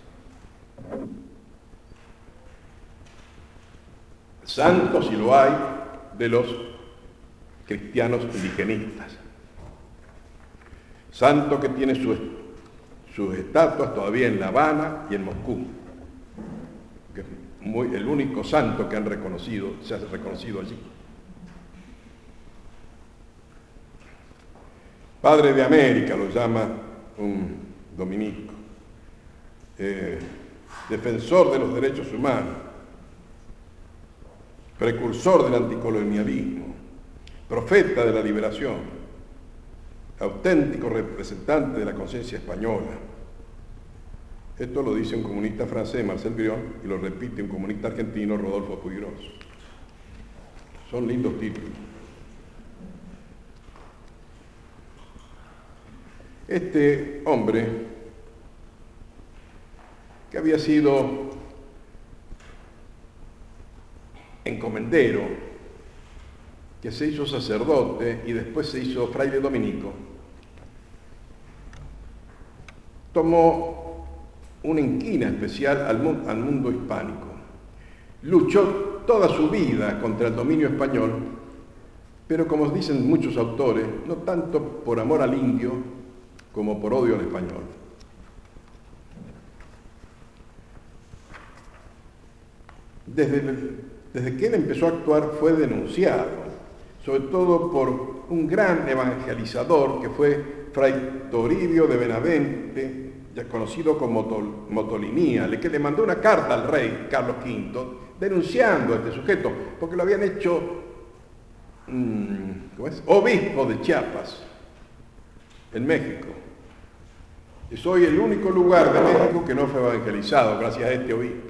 Santo, si lo hay, de los cristianos indigenistas. Santo que tiene sus, sus estatuas todavía en La Habana y en Moscú, que es muy, el único santo que han reconocido, se ha reconocido allí. Padre de América lo llama un dominico, eh, defensor de los derechos humanos, precursor del anticolonialismo, profeta de la liberación, auténtico representante de la conciencia española. Esto lo dice un comunista francés, Marcel Grion, y lo repite un comunista argentino, Rodolfo Puigros. Son lindos títulos. Este hombre, que había sido encomendero, que se hizo sacerdote y después se hizo fraile dominico, tomó una inquina especial al, mu- al mundo hispánico. Luchó toda su vida contra el dominio español, pero como dicen muchos autores, no tanto por amor al indio como por odio al español. Desde, desde que él empezó a actuar fue denunciado, sobre todo por un gran evangelizador que fue Fray Toribio de Benavente, ya conocido como Motol, Motolinía, que le mandó una carta al rey Carlos quinto denunciando a este sujeto, porque lo habían hecho mmm, ¿cómo es? obispo de Chiapas, en México. Y soy el único lugar de México que no fue evangelizado gracias a este obispo.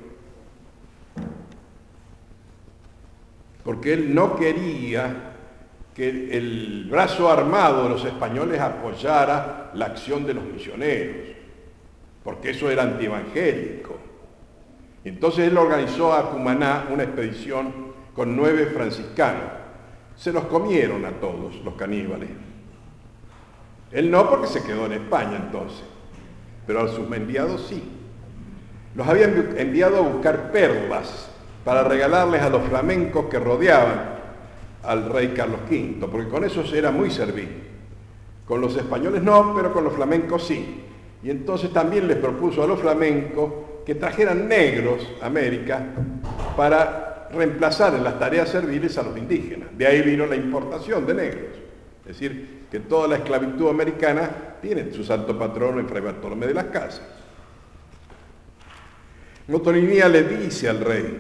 Porque él no quería que el brazo armado de los españoles apoyara la acción de los misioneros, porque eso era antievangélico. Entonces él organizó a Cumaná una expedición con nueve franciscanos. Se los comieron a todos los caníbales. Él no, porque se quedó en España entonces, pero a sus enviados sí. Los habían enviado a buscar perlas para regalarles a los flamencos que rodeaban al rey Carlos quinto, porque con esos era muy servil. Con los españoles no, pero con los flamencos sí. Y entonces también les propuso a los flamencos que trajeran negros a América para reemplazar en las tareas serviles a los indígenas. De ahí vino la importación de negros. Es decir, que toda la esclavitud americana tiene su santo patrono en Fray Bartolomé de las Casas. Motolinía le dice al rey,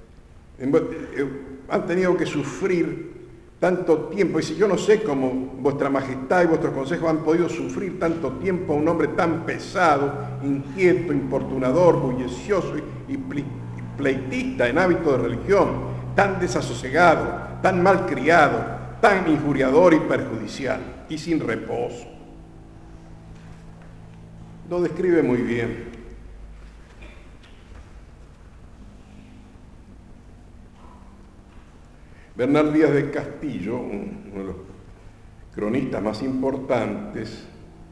han tenido que sufrir tanto tiempo, y si yo no sé cómo vuestra majestad y vuestros consejos han podido sufrir tanto tiempo a un hombre tan pesado, inquieto, importunador, bullicioso y, y pleitista en hábito de religión, tan desasosegado, tan malcriado, tan injuriador y perjudicial, y sin reposo. Lo describe muy bien. Bernal Díaz de Castillo, uno de los cronistas más importantes,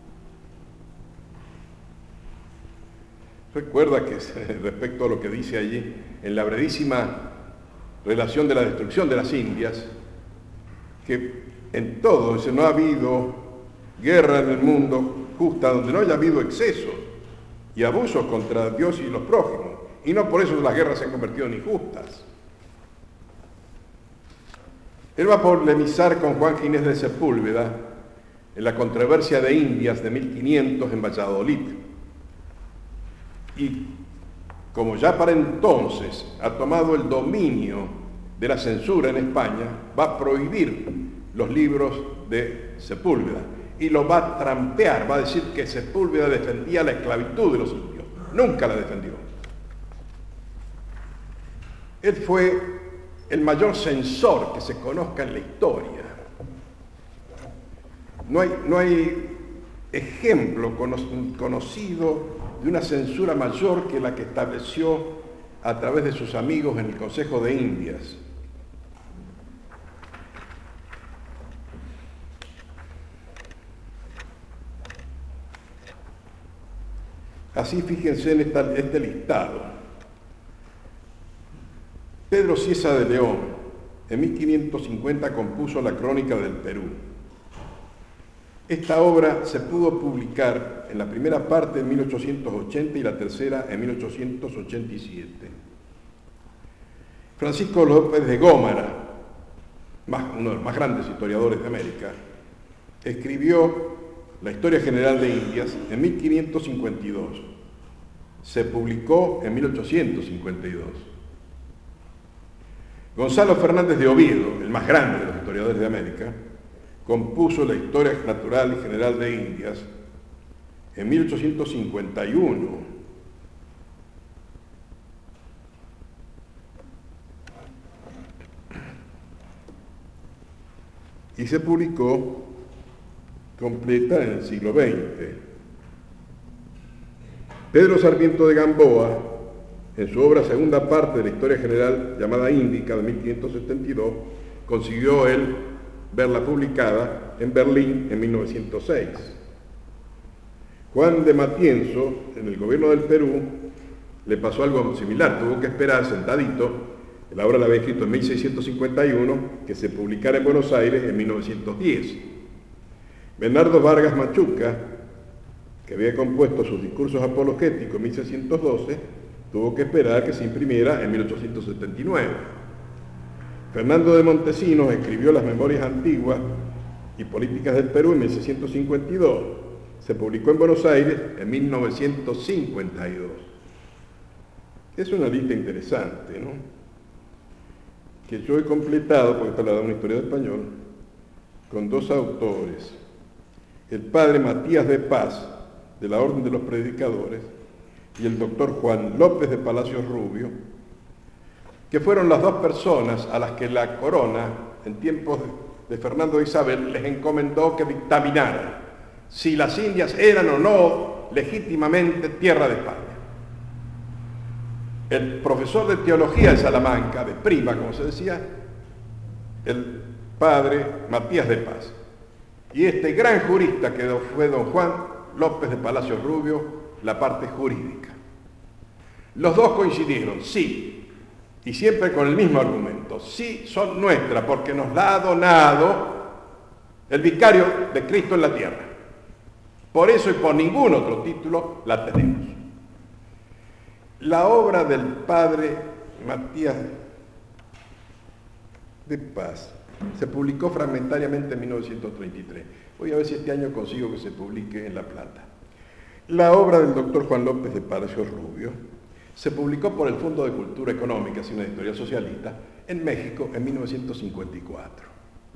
recuerda que respecto a lo que dice allí, en la brevísima relación de la destrucción de las Indias, que en todo, dice, no ha habido guerra en el mundo justa donde no haya habido excesos y abusos contra Dios y los prójimos, y no por eso las guerras se han convertido en injustas. Él va a polemizar con Juan Ginés de Sepúlveda en la controversia de Indias de mil quinientos en Valladolid. Y como ya para entonces ha tomado el dominio de la censura en España, va a prohibir los libros de Sepúlveda y lo va a trampear, va a decir que Sepúlveda defendía la esclavitud de los indios. Nunca la defendió. Él fue el mayor censor que se conozca en la historia. No hay, no hay ejemplo conocido de una censura mayor que la que estableció a través de sus amigos en el Consejo de Indias. Así fíjense en esta, este listado. Pedro Cieza de León, en mil quinientos cincuenta compuso la Crónica del Perú. Esta obra se pudo publicar en la primera parte en mil ochocientos ochenta y la tercera en mil ochocientos ochenta y siete. Francisco López de Gómara, más, uno de los más grandes historiadores de América, escribió la Historia General de Indias en mil quinientos cincuenta y dos. Se publicó en mil ochocientos cincuenta y dos. Gonzalo Fernández de Oviedo, el más grande de los historiadores de América, compuso la Historia Natural y General de Indias en mil ochocientos cincuenta y uno. Y se publicó completa en el siglo veinte. Pedro Sarmiento de Gamboa, en su obra Segunda Parte de la Historia General llamada Índica de mil quinientos setenta y dos, consiguió él verla publicada en Berlín en mil novecientos seis. Juan de Matienzo, en el gobierno del Perú, le pasó algo similar, tuvo que esperar sentadito. La obra la había escrito en mil seiscientos cincuenta y uno, que se publicara en Buenos Aires en mil novecientos diez. Bernardo Vargas Machuca, que había compuesto sus discursos apologéticos en mil seiscientos doce, tuvo que esperar que se imprimiera en mil ochocientos setenta y nueve. Fernando de Montesinos escribió las Memorias Antiguas y Políticas del Perú en mil seiscientos cincuenta y dos. Se publicó en Buenos Aires en mil novecientos cincuenta y dos. Es una lista interesante, ¿no?, que yo he completado, porque esta la da una historia de español, con dos autores. El padre Matías de Paz, de la Orden de los Predicadores, y el doctor Juan López de Palacios Rubio, que fueron las dos personas a las que la corona, en tiempos de Fernando e Isabel, les encomendó que dictaminaran si las Indias eran o no legítimamente tierra de España. El profesor de teología de Salamanca, de prima, como se decía, el padre Matías de Paz. Y este gran jurista que fue don Juan López de Palacios Rubio, la parte jurídica. Los dos coincidieron, sí, y siempre con el mismo argumento, sí son nuestras porque nos la ha donado el vicario de Cristo en la tierra. Por eso y por ningún otro título la tenemos. La obra del padre Matías de Paz se publicó fragmentariamente en mil novecientos treinta y tres. Voy a ver si este año consigo que se publique en La Plata. La obra del doctor Juan López de Palacios Rubio se publicó por el Fondo de Cultura Económica, así una editorial socialista, en México en mil novecientos cincuenta y cuatro.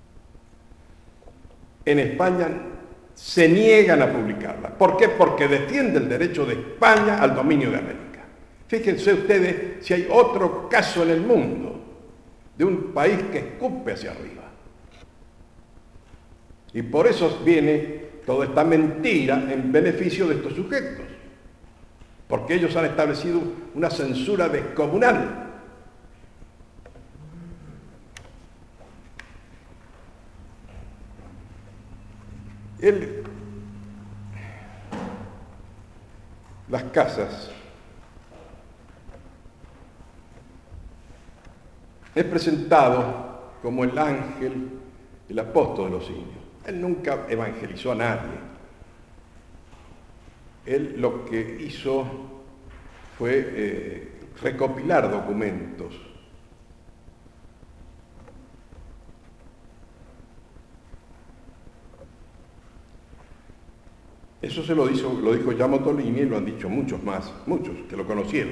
En España se niegan a publicarla. ¿Por qué? Porque defiende el derecho de España al dominio de América. Fíjense ustedes si hay otro caso en el mundo de un país que escupe hacia arriba. Y por eso viene toda esta mentira en beneficio de estos sujetos, porque ellos han establecido una censura descomunal. El, las casas es presentado como el ángel, el apóstol de los indios. Él nunca evangelizó a nadie. Él lo que hizo fue eh, recopilar documentos. Eso se lo dijo, lo dijo Giamo Tolini y lo han dicho muchos más, muchos que lo conocieron.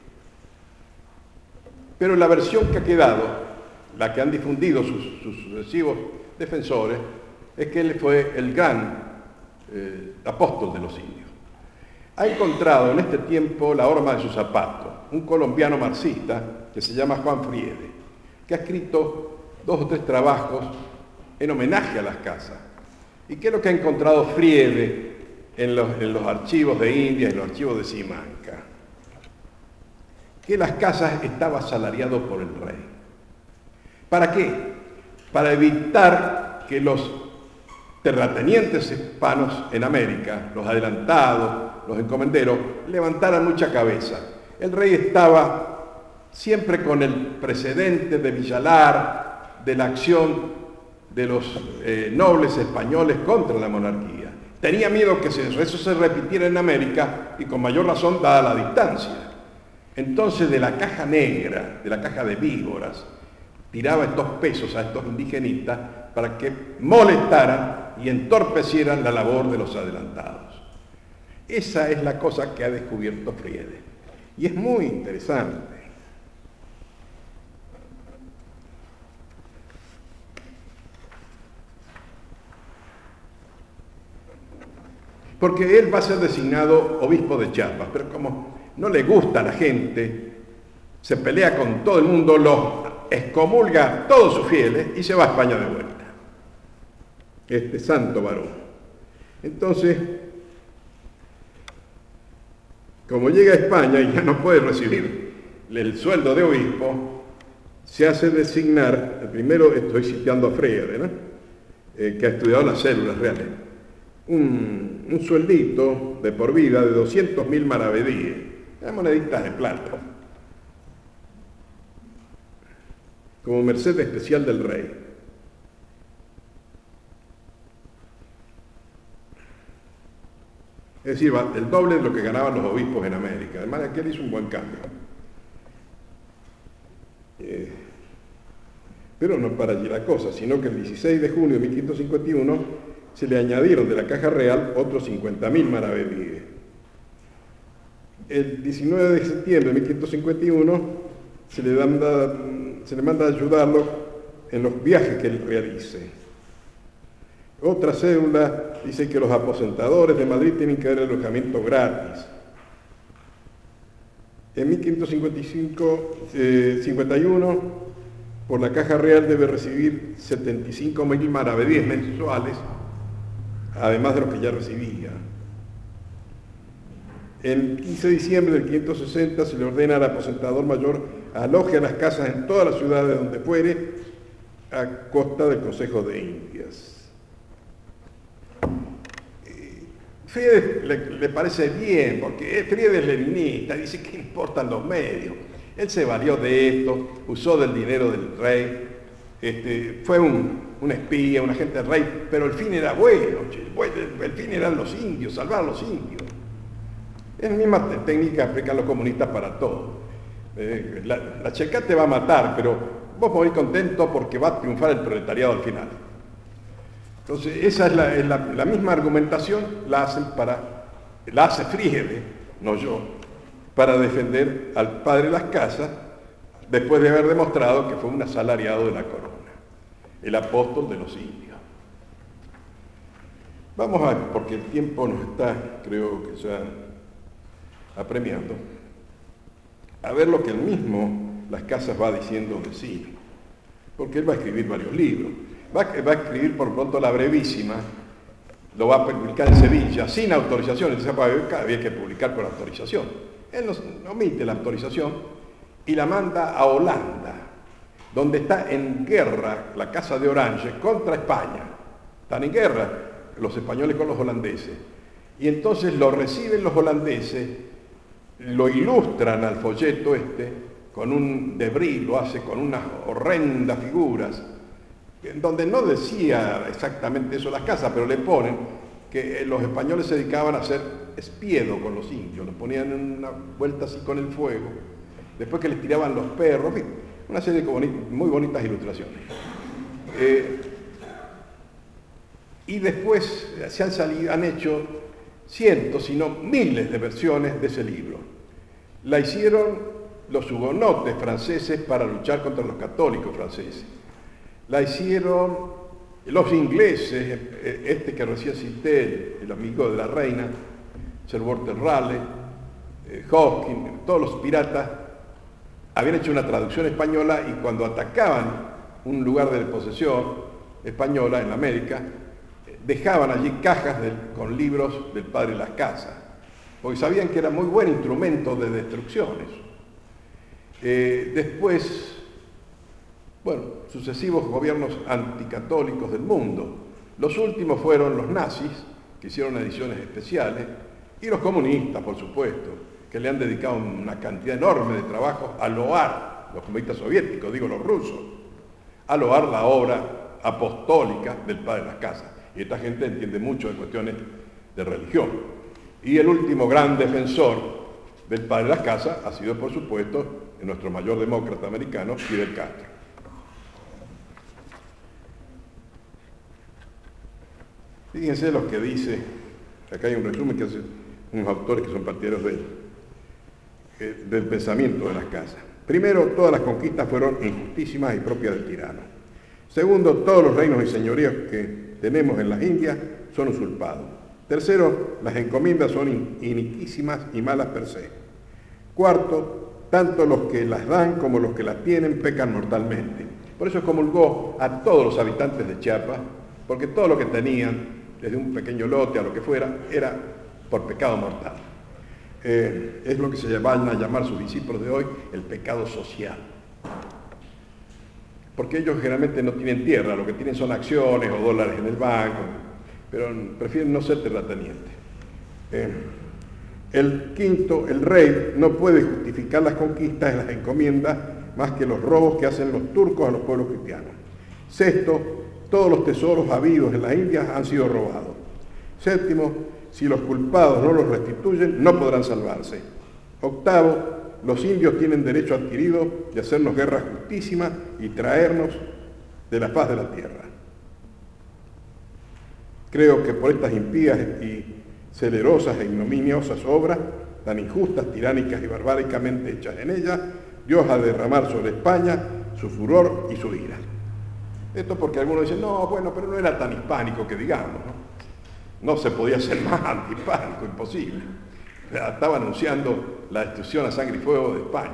Pero la versión que ha quedado, la que han difundido sus, sus sucesivos defensores, es que él fue el gran eh, apóstol de los indios. Ha encontrado en este tiempo la horma de su zapato, un colombiano marxista que se llama Juan Friede, que ha escrito dos o tres trabajos en homenaje a las casas. ¿Y qué es lo que ha encontrado Friede en los, en los archivos de India y en los archivos de Simancas? Que las casas estaba asalariado por el rey. ¿Para qué? Para evitar que los terratenientes hispanos en América, los adelantados, los encomenderos, levantaran mucha cabeza. El rey estaba siempre con el precedente de Villalar, de la acción de los eh, nobles españoles contra la monarquía. Tenía miedo que eso se repitiera en América y con mayor razón dada la distancia. Entonces de la caja negra, de la caja de víboras, tiraba estos pesos a estos indigenistas para que molestaran y entorpecieran la labor de los adelantados. Esa es la cosa que ha descubierto Friede. Y es muy interesante. Porque él va a ser designado obispo de Chiapas, pero como no le gusta a la gente, se pelea con todo el mundo, los excomulga a todos sus fieles y se va a España de vuelta. Este santo varón. Entonces, como llega a España y ya no puede recibir el sueldo de obispo, se hace designar, el primero estoy citando a Freire, ¿no? eh, que ha estudiado las células reales, un, un sueldito de por vida de doscientos mil maravedíes, moneditas de plata, como merced especial del rey. Es decir, el doble de lo que ganaban los obispos en América. Además, aquel hizo un buen cambio. Eh, pero no para allí la cosa, sino que el dieciséis de junio de mil quinientos cincuenta y uno se le añadieron de la caja real otros cincuenta mil maravedíes. El diecinueve de septiembre de mil quinientos cincuenta y uno se le, manda, se le manda a ayudarlo en los viajes que él realice. Otra cédula dice que los aposentadores de Madrid tienen que dar alojamiento gratis. En mil quinientos cincuenta y cinco, eh, cincuenta y uno, por la Caja Real debe recibir setenta y cinco mil maravedíes mensuales, además de los que ya recibía. El quince de diciembre del quinientos sesenta se le ordena al aposentador mayor aloje a las casas en todas las ciudades donde fuere, a costa del Consejo de Indias. Friede le, le parece bien, porque Friede es leninista, dice que importan los medios. Él se valió de esto, usó del dinero del rey, este, fue un, un espía, un agente del rey, pero el fin era bueno, el, el fin eran los indios, salvar a los indios. Es la misma técnica que aplican los comunistas para todo. Eh, la, la checa te va a matar, pero vos morís contento porque va a triunfar el proletariado al final. Entonces, esa es la, es la, la misma argumentación, la hacen para, la hace Friede, no yo, para defender al padre de las casas, después de haber demostrado que fue un asalariado de la corona, el apóstol de los indios. Vamos a ver, porque el tiempo nos está, creo que ya apremiando, a ver lo que él mismo, Las Casas, va diciendo de sí, porque él va a escribir varios libros. Va, va a escribir por pronto La Brevísima, lo va a publicar en Sevilla, sin autorización. En esa época había que publicar por autorización. Él no omite la autorización y la manda a Holanda, donde está en guerra la Casa de Orange contra España. Están en guerra los españoles con los holandeses. Y entonces lo reciben los holandeses, lo ilustran al folleto este, con un debris, lo hace con unas horrendas figuras, en donde no decía exactamente eso las casas, pero le ponen que los españoles se dedicaban a hacer espiedo con los indios, los ponían en una vuelta así con el fuego, después que les tiraban los perros, en fin, una serie de muy bonitas ilustraciones. Eh, y después se han, salido, han hecho cientos, si no miles de versiones de ese libro. La hicieron los hugonotes franceses para luchar contra los católicos franceses. La hicieron los ingleses, este que recién cité, el amigo de la reina, Sir Walter Raleigh, eh, Hawking, todos los piratas habían hecho una traducción española y cuando atacaban un lugar de posesión española en América, dejaban allí cajas de, con libros del padre Las Casas, porque sabían que era muy buen instrumento de destrucciones. Eh, después, bueno, sucesivos gobiernos anticatólicos del mundo Los últimos fueron los nazis, que hicieron ediciones especiales, y los comunistas, por supuesto, que le han dedicado una cantidad enorme de trabajo a loar, los comunistas soviéticos, digo los rusos, a loar la obra apostólica del Padre de las Casas. Y esta gente entiende mucho de cuestiones de religión. Y el último gran defensor del Padre de las Casas ha sido, por supuesto, nuestro mayor demócrata americano, Fidel Castro. Fíjense lo que dice, acá hay un resumen que hace unos autores que son partidarios de él, eh, del pensamiento de las casas. Primero, todas las conquistas fueron injustísimas y propias del tirano. Segundo, todos los reinos y señoríos que tenemos en las Indias son usurpados. Tercero, las encomiendas son iniquísimas y malas per se. Cuarto, tanto los que las dan como los que las tienen pecan mortalmente. Por eso excomulgó a todos los habitantes de Chiapas, porque todo lo que tenían, desde un pequeño lote a lo que fuera, era por pecado mortal. Eh, es lo que se van a llamar sus discípulos de hoy el pecado social. Porque ellos generalmente no tienen tierra, lo que tienen son acciones o dólares en el banco, pero prefieren no ser terratenientes. Eh, el quinto, el rey no puede justificar las conquistas en las encomiendas más que los robos que hacen los turcos a los pueblos cristianos. Sexto, todos los tesoros habidos en las Indias han sido robados. Séptimo, si los culpados no los restituyen, no podrán salvarse. Octavo, los indios tienen derecho adquirido de hacernos guerras justísimas y traernos de la paz de la tierra. Creo que por estas impías y celerosas e ignominiosas obras, tan injustas, tiránicas y barbáricamente hechas en ellas, Dios ha de derramar sobre España su furor y su ira. Esto porque algunos dicen, no, bueno, pero no era tan hispánico que digamos, ¿no? No se podía ser más antihispánico, imposible. Estaba anunciando la destrucción a sangre y fuego de España.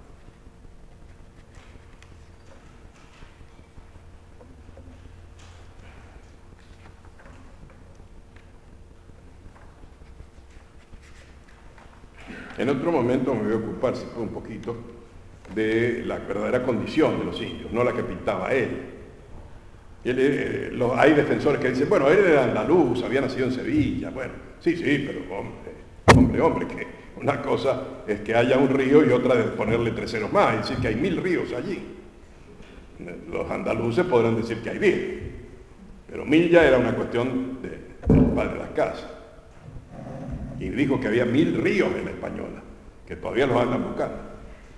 En otro momento me voy a ocupar, si puedo, un poquito de la verdadera condición de los indios, no la que pintaba él. Él, eh, los, hay defensores que dicen, bueno, él era andaluz, había nacido en Sevilla. Bueno, sí, sí, pero hombre, hombre, hombre, que una cosa es que haya un río y otra es ponerle tres ceros más, es decir, que hay mil ríos allí. Los andaluces podrán decir que hay diez, pero mil ya era una cuestión de, del Padre de las Casas. Y dijo que había mil ríos en la Española, que todavía los andan buscando.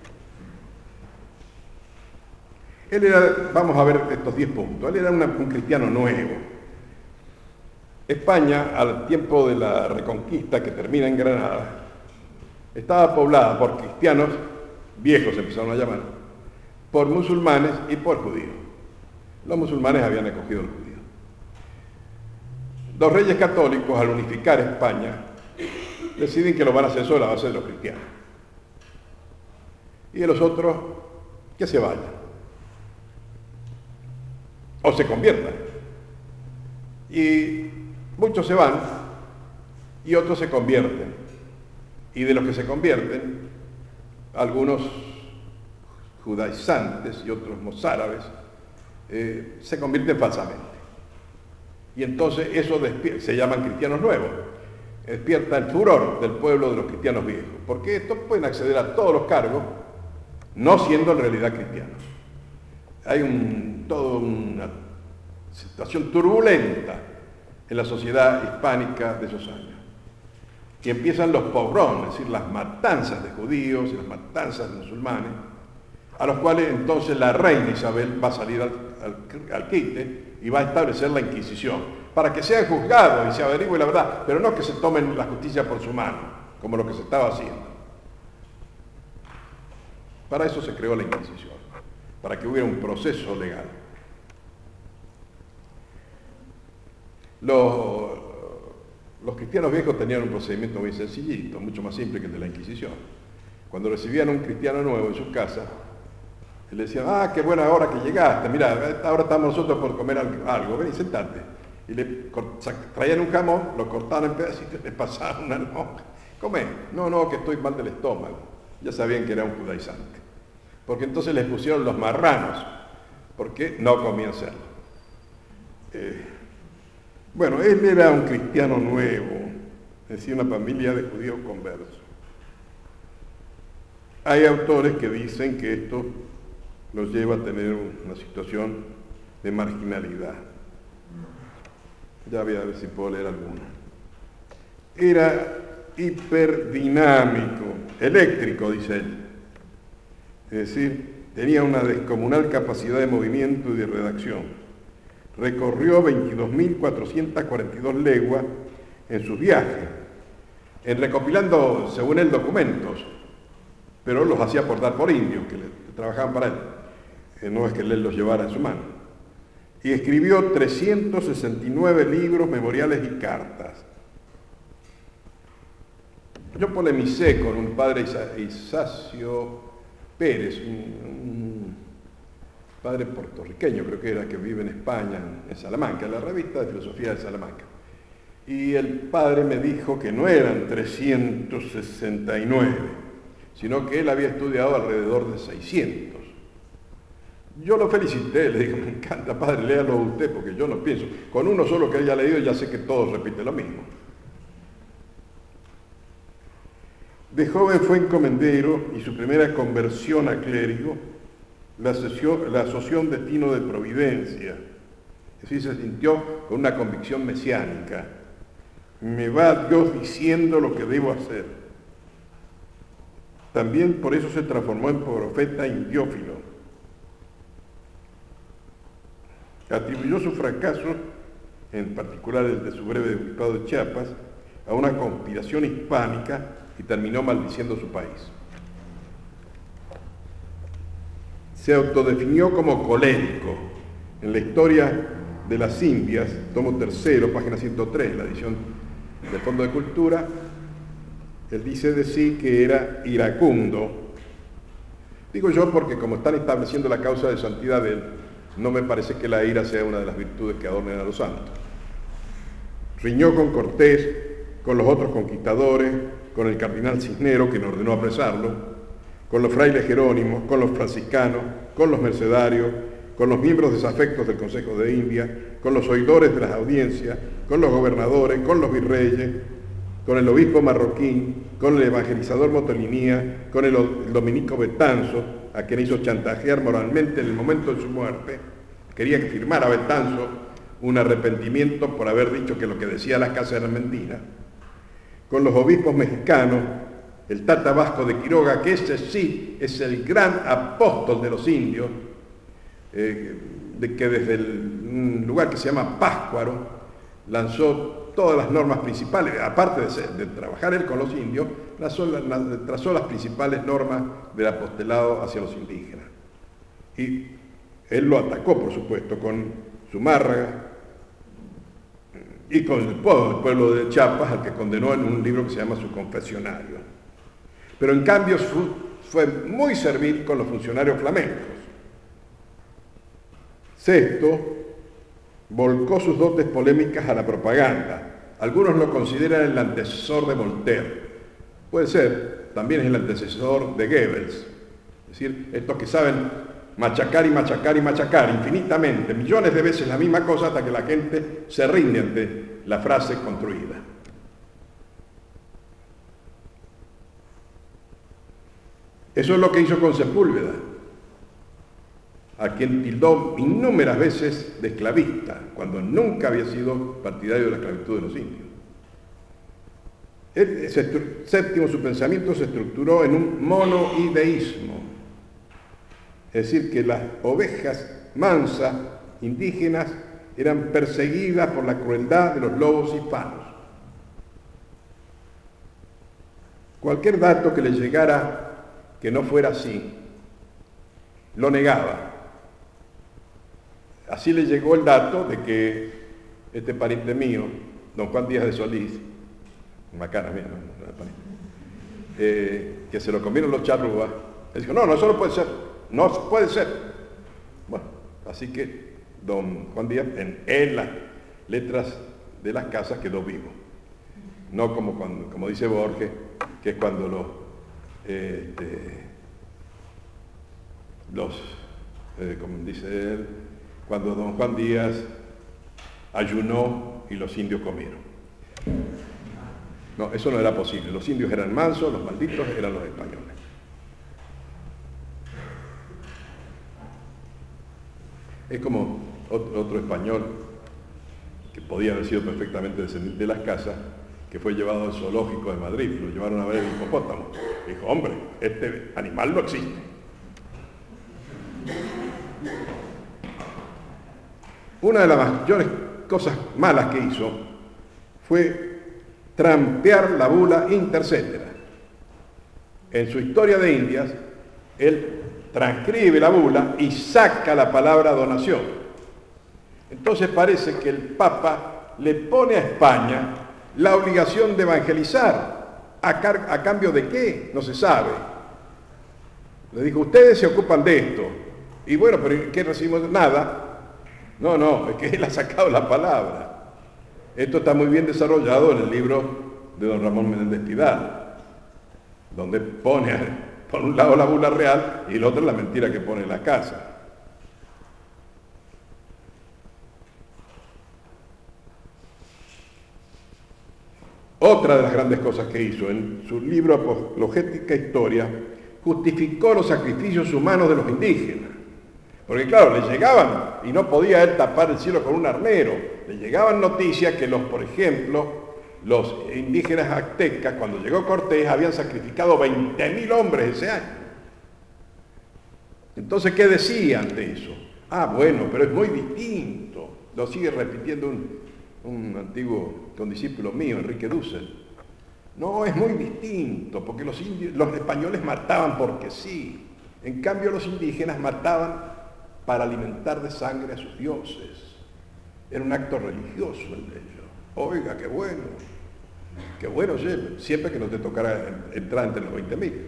Él era, vamos a ver estos diez puntos, él era una, un cristiano nuevo. España, al tiempo de la Reconquista que termina en Granada, estaba poblada por cristianos, viejos se empezaron a llamar, por musulmanes y por judíos. Los musulmanes habían acogido a los judíos. Los reyes católicos, al unificar España, deciden que lo van a hacer sobre la base de los cristianos. Y de los otros, que se vayan. O se conviertan. Y muchos se van y otros se convierten. Y de los que se convierten, algunos judaizantes y otros mozárabes eh, se convierten falsamente. Y entonces eso se llaman cristianos nuevos. Despierta el furor del pueblo de los cristianos viejos, porque estos pueden acceder a todos los cargos, no siendo en realidad cristianos. Hay un, toda una situación turbulenta en la sociedad hispánica de esos años. Y empiezan los pogroms, es decir, las matanzas de judíos y las matanzas de musulmanes, a los cuales entonces la reina Isabel va a salir al, al, al quite y va a establecer la Inquisición, para que sean juzgados y se averigüe la verdad, pero no que se tomen la justicia por su mano, como lo que se estaba haciendo. Para eso se creó la Inquisición, para que hubiera un proceso legal. Los, los cristianos viejos tenían un procedimiento muy sencillito, mucho más simple que el de la Inquisición. Cuando recibían a un cristiano nuevo en su casa, le decían, ah, qué buena hora que llegaste, mira, ahora estamos nosotros por comer algo, ven y sentate. Y le traían un jamón, lo cortaban en pedacitos y le pasaban una lonja. Come, no, no, que estoy mal del estómago. Ya sabían que era un judaizante. Porque entonces les pusieron los marranos, porque no comían cerdo. Eh, Bueno, él era un cristiano nuevo, es decir, una familia de judíos conversos. Hay autores que dicen que esto los lleva a tener una situación de marginalidad. Ya voy a ver si puedo leer alguno. Era hiperdinámico, eléctrico, dice él. Es decir, tenía una descomunal capacidad de movimiento y de redacción. Recorrió veintidós mil cuatrocientas cuarenta y dos leguas en sus viajes, en recopilando, según él, documentos, pero los hacía portar por indios que, le, que trabajaban para él. Eh, no es que él los llevara en su mano. Y escribió trescientos sesenta y nueve libros, memoriales y cartas. Yo polemicé con un padre Isacio Pérez, un, un padre puertorriqueño, creo que era, que vive en España, en Salamanca, en la revista de filosofía de Salamanca. Y el padre me dijo que no eran trescientos sesenta y nueve, sino que él había estudiado alrededor de seiscientos. Yo lo felicité, le dije, me encanta, padre, léalo usted, porque yo no pienso. Con uno solo que haya leído ya sé que todos repiten lo mismo. De joven fue encomendero y su primera conversión a clérigo la asoció, la asoció a un destino de providencia. Es decir, se sintió con una convicción mesiánica. Me va Dios diciendo lo que debo hacer. También por eso se transformó en profeta indiófilo. Atribuyó su fracaso, en particular el de su breve obispado de Chiapas, a una conspiración hispánica y terminó maldiciendo su país. Se autodefinió como colérico. En la historia de las Indias, tomo tercero, página ciento tres, la edición del Fondo de Cultura, él dice de sí que era iracundo. Digo yo porque como están estableciendo la causa de santidad de él, no me parece que la ira sea una de las virtudes que adornen a los santos. Riñó con Cortés, con los otros conquistadores, con el cardenal Cisnero, que le ordenó apresarlo, con los frailes jerónimos, con los franciscanos, con los mercedarios, con los miembros desafectos del Consejo de India, con los oidores de las audiencias, con los gobernadores, con los virreyes, con el obispo marroquín, con el evangelizador Motolinía, con el, el dominico Betanzo, a quien hizo chantajear moralmente en el momento de su muerte. Quería que firmara Betanzo un arrepentimiento por haber dicho que lo que decía la casa era mentira. Con los obispos mexicanos, el Tata Vasco de Quiroga, que ese sí es el gran apóstol de los indios, eh, de que desde el, un lugar que se llama Páscuaro lanzó todas las normas principales, aparte de, ser, de trabajar él con los indios, trazó, la, trazó las principales normas del apostolado hacia los indígenas. Y él lo atacó, por supuesto, con Zumárraga y con el pueblo, el pueblo de Chiapas, al que condenó en un libro que se llama Su Confesionario. Pero en cambio fue, fue muy servil con los funcionarios flamencos. Sexto, volcó sus dotes polémicas a la propaganda. Algunos lo consideran el antecesor de Voltaire. Puede ser, también es el antecesor de Goebbels. Es decir, estos que saben machacar y machacar y machacar infinitamente, millones de veces la misma cosa hasta que la gente se rinde ante la frase construida. Eso es lo que hizo con Sepúlveda, a quien tildó innúmeras veces de esclavista, cuando nunca había sido partidario de la esclavitud de los indios. El, séptimo, su pensamiento se estructuró en un monoideísmo, es decir, que las ovejas mansas indígenas eran perseguidas por la crueldad de los lobos hispanos. Cualquier dato que le llegara que no fuera así, lo negaba. Así le llegó el dato de que este pariente mío, don Juan Díaz de Solís, macana mía, no, no, no, eh, que se lo comieron los charrúas, él dijo, no, no, eso no puede ser, no puede ser. Bueno, así que don Juan Díaz, en, en las letras de las casas quedó vivo. No como, cuando, como dice Borges, que es cuando los, eh, este, los eh, como dice él, cuando don Juan Díaz ayunó y los indios comieron. No, eso no era posible. Los indios eran mansos, los malditos eran los españoles. Es como otro, otro español que podía haber sido perfectamente descendiente de las casas, que fue llevado al zoológico de Madrid, lo llevaron a ver el hipopótamo. Dijo, hombre, este animal no existe. Una de las mayores cosas malas que hizo fue trampear la bula intercetera. En su historia de Indias, él transcribe la bula y saca la palabra donación. Entonces parece que el Papa le pone a España la obligación de evangelizar. ¿A, a cambio de qué? No se sabe. Le dijo, ustedes se ocupan de esto. Y bueno, pero ¿qué recibimos? Nada. No, no, es que él ha sacado la palabra. Esto está muy bien desarrollado en el libro de don Ramón Menéndez Pidal, donde pone por un lado la bula real y el otro la mentira que pone en la casa. Otra de las grandes cosas que hizo en su libro Apologética Historia, justificó los sacrificios humanos de los indígenas. Porque claro, le llegaban, y no podía él tapar el cielo con un arnero, le llegaban noticias que los, por ejemplo, los indígenas aztecas, cuando llegó Cortés, habían sacrificado veinte mil hombres ese año. Entonces, ¿qué decía ante eso? Ah, bueno, pero es muy distinto. Lo sigue repitiendo un, un antiguo condiscípulo mío, Enrique Dussel. No, es muy distinto, porque los, indios, los españoles mataban porque sí. En cambio, los indígenas mataban para alimentar de sangre a sus dioses. Era un acto religioso el de ellos. Oiga, qué bueno, qué bueno, siempre que no te tocara entrar entre los veinte mil.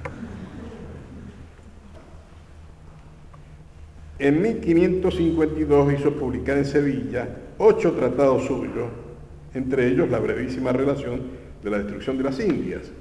En mil quinientos cincuenta y dos hizo publicar en Sevilla ocho tratados suyos, entre ellos la brevísima relación de la destrucción de las Indias,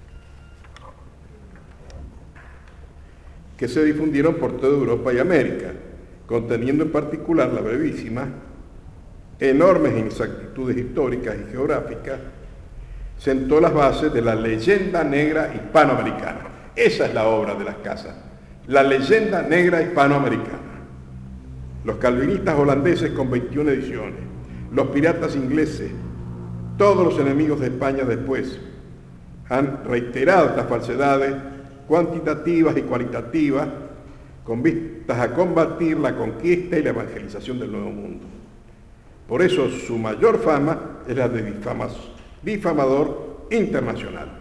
que se difundieron por toda Europa y América, conteniendo en particular la brevísima, enormes inexactitudes históricas y geográficas, sentó las bases de la leyenda negra hispanoamericana. Esa es la obra de las casas, la leyenda negra hispanoamericana. Los calvinistas holandeses con veintiuna ediciones, los piratas ingleses, todos los enemigos de España después, han reiterado estas falsedades cuantitativas y cualitativas con vistas a combatir la conquista y la evangelización del Nuevo Mundo. Por eso su mayor fama es la de difamas, difamador internacional.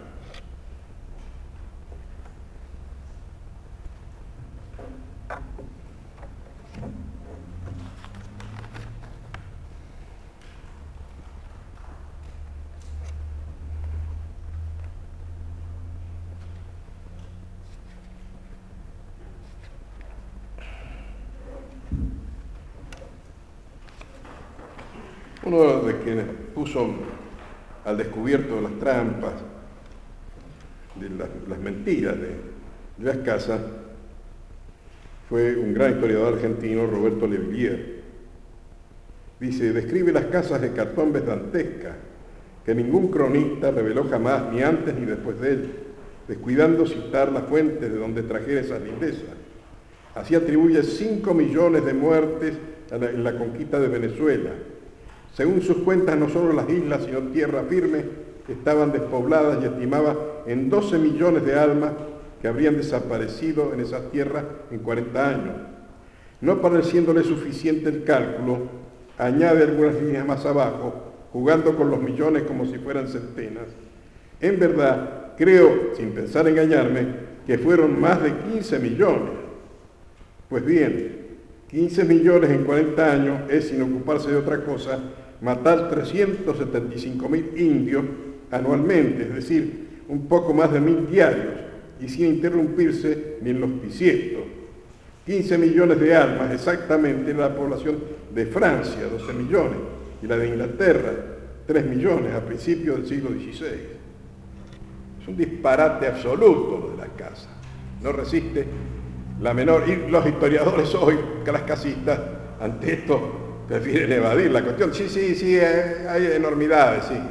Uno de quienes puso al descubierto las trampas, de las, las mentiras de, de las casas, fue un gran historiador argentino, Roberto Levillier. Dice, describe las casas de hecatombes dantescas, que ningún cronista reveló jamás, ni antes ni después de él, descuidando citar las fuentes de donde trajera esas lindezas. Así atribuye cinco millones de muertes a la, en la conquista de Venezuela. Según sus cuentas, no solo las islas, sino tierra firme, estaban despobladas y estimaba en doce millones de almas que habrían desaparecido en esas tierras en cuarenta años. No pareciéndole suficiente el cálculo, añade algunas líneas más abajo, jugando con los millones como si fueran centenas. En verdad, creo, sin pensar engañarme, que fueron más de quince millones. Pues bien, quince millones en cuarenta años es, sin ocuparse de otra cosa, matar trescientos setenta y cinco mil indios anualmente, es decir, un poco más de mil diarios, y sin interrumpirse ni en los bisiestos. quince millones de almas, exactamente la población de Francia, doce millones, y la de Inglaterra, tres millones a principios del siglo dieciséis. Es un disparate absoluto lo de las casas. No resiste la menor, y los historiadores hoy, las casistas, ante esto prefieren evadir la cuestión. Sí, sí, sí, hay, hay enormidades, sí.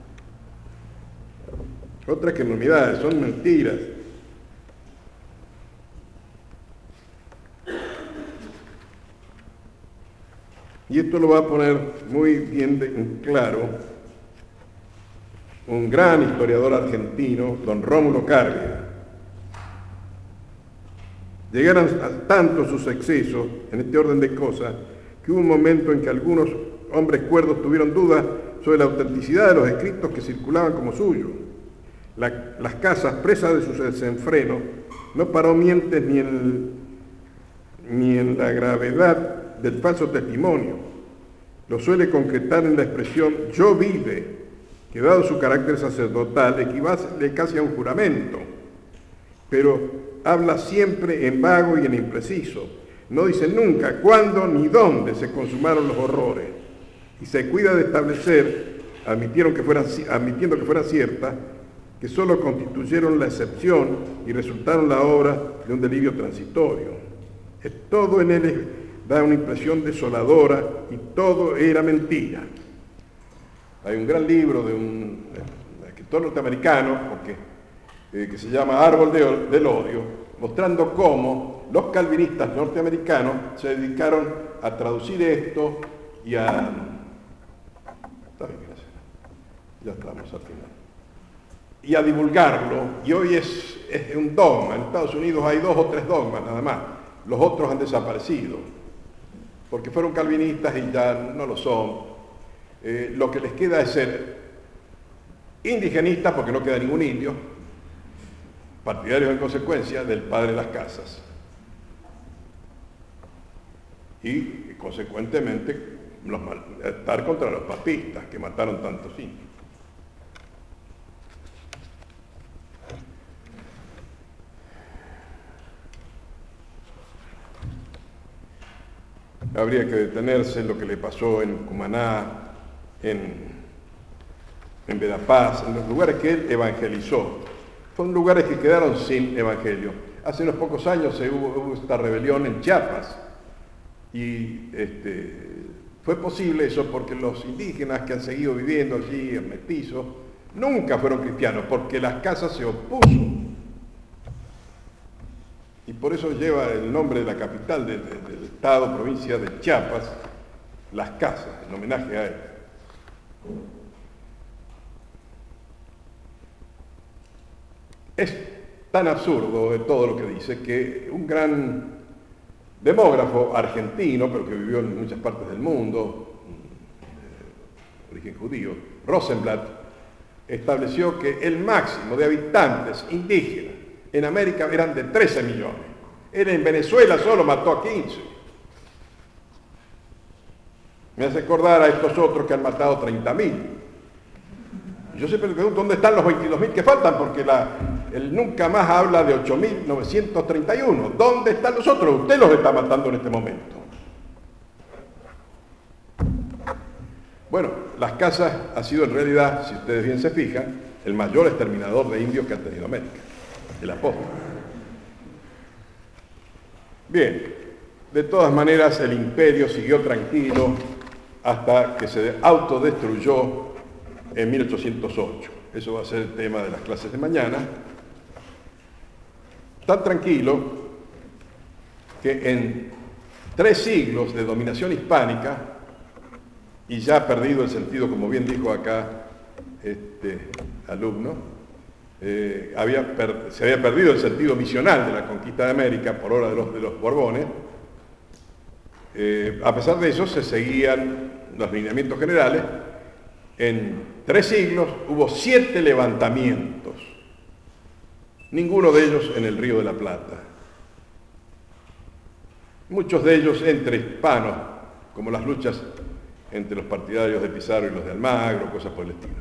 Otras que enormidades, son mentiras. Y esto lo va a poner muy bien en claro un gran historiador argentino, don Rómulo Carriera. Llegaron a tanto sus excesos en este orden de cosas que hubo un momento en que algunos hombres cuerdos tuvieron dudas sobre la autenticidad de los escritos que circulaban como suyos. La, las casas, presas de sus desenfrenos, no paró mientes ni en, ni en la gravedad del falso testimonio. Lo suele concretar en la expresión yo vive, que dado su carácter sacerdotal equivale casi a un juramento, pero habla siempre en vago y en impreciso. No dice nunca cuándo ni dónde se consumaron los horrores y se cuida de establecer, admitieron que fuera, admitiendo que fuera cierta, que solo constituyeron la excepción y resultaron la obra de un delirio transitorio. Todo en él da una impresión desoladora y todo era mentira. Hay un gran libro de un escritor norteamericano porque, eh, que se llama Árbol de, del Odio, mostrando cómo los calvinistas norteamericanos se dedicaron a traducir esto y a... Está bien, gracias. Ya estamos al final. Y a divulgarlo, y hoy es, es un dogma. En Estados Unidos hay dos o tres dogmas nada más. Los otros han desaparecido, porque fueron calvinistas y ya no lo son. Eh, lo que les queda es ser indigenistas, porque no queda ningún indio, partidarios en consecuencia del padre de las casas, y consecuentemente los, estar contra los papistas que mataron tantos indios. Habría que detenerse en lo que le pasó en Cumaná, en, en Verapaz, en los lugares que él evangelizó. Son lugares que quedaron sin evangelio. Hace unos pocos años se hubo, hubo esta rebelión en Chiapas y este, fue posible eso porque los indígenas que han seguido viviendo allí, en mestizos, nunca fueron cristianos, porque las casas se opuso. Y por eso lleva el nombre de la capital del, del estado, provincia de Chiapas, Las Casas, en homenaje a él. Es tan absurdo de todo lo que dice que un gran demógrafo argentino, pero que vivió en muchas partes del mundo, de origen judío, Rosenblatt, estableció que el máximo de habitantes indígenas en América eran de trece millones. Él en Venezuela solo mató a quince. Me hace acordar a estos otros que han matado treinta mil. Yo siempre me pregunto dónde están los veintidós mil que faltan, porque la, él nunca más habla de ocho mil novecientos treinta y uno. ¿Dónde están los otros? Usted los está matando en este momento. Bueno, Las Casas ha sido en realidad, si ustedes bien se fijan, el mayor exterminador de indios que ha tenido América. El apóstol. Bien, de todas maneras el imperio siguió tranquilo hasta que se autodestruyó en mil ochocientos ocho. Eso va a ser el tema de las clases de mañana. Tan tranquilo que en tres siglos de dominación hispánica, y ya ha perdido el sentido, como bien dijo acá este alumno, Eh, había per, se había perdido el sentido misional de la conquista de América por obra de los, de los Borbones. Eh, a pesar de eso se seguían los lineamientos generales. En tres siglos hubo siete levantamientos, ninguno de ellos en el Río de la Plata, muchos de ellos entre hispanos, como las luchas entre los partidarios de Pizarro y los de Almagro, cosas por el estilo.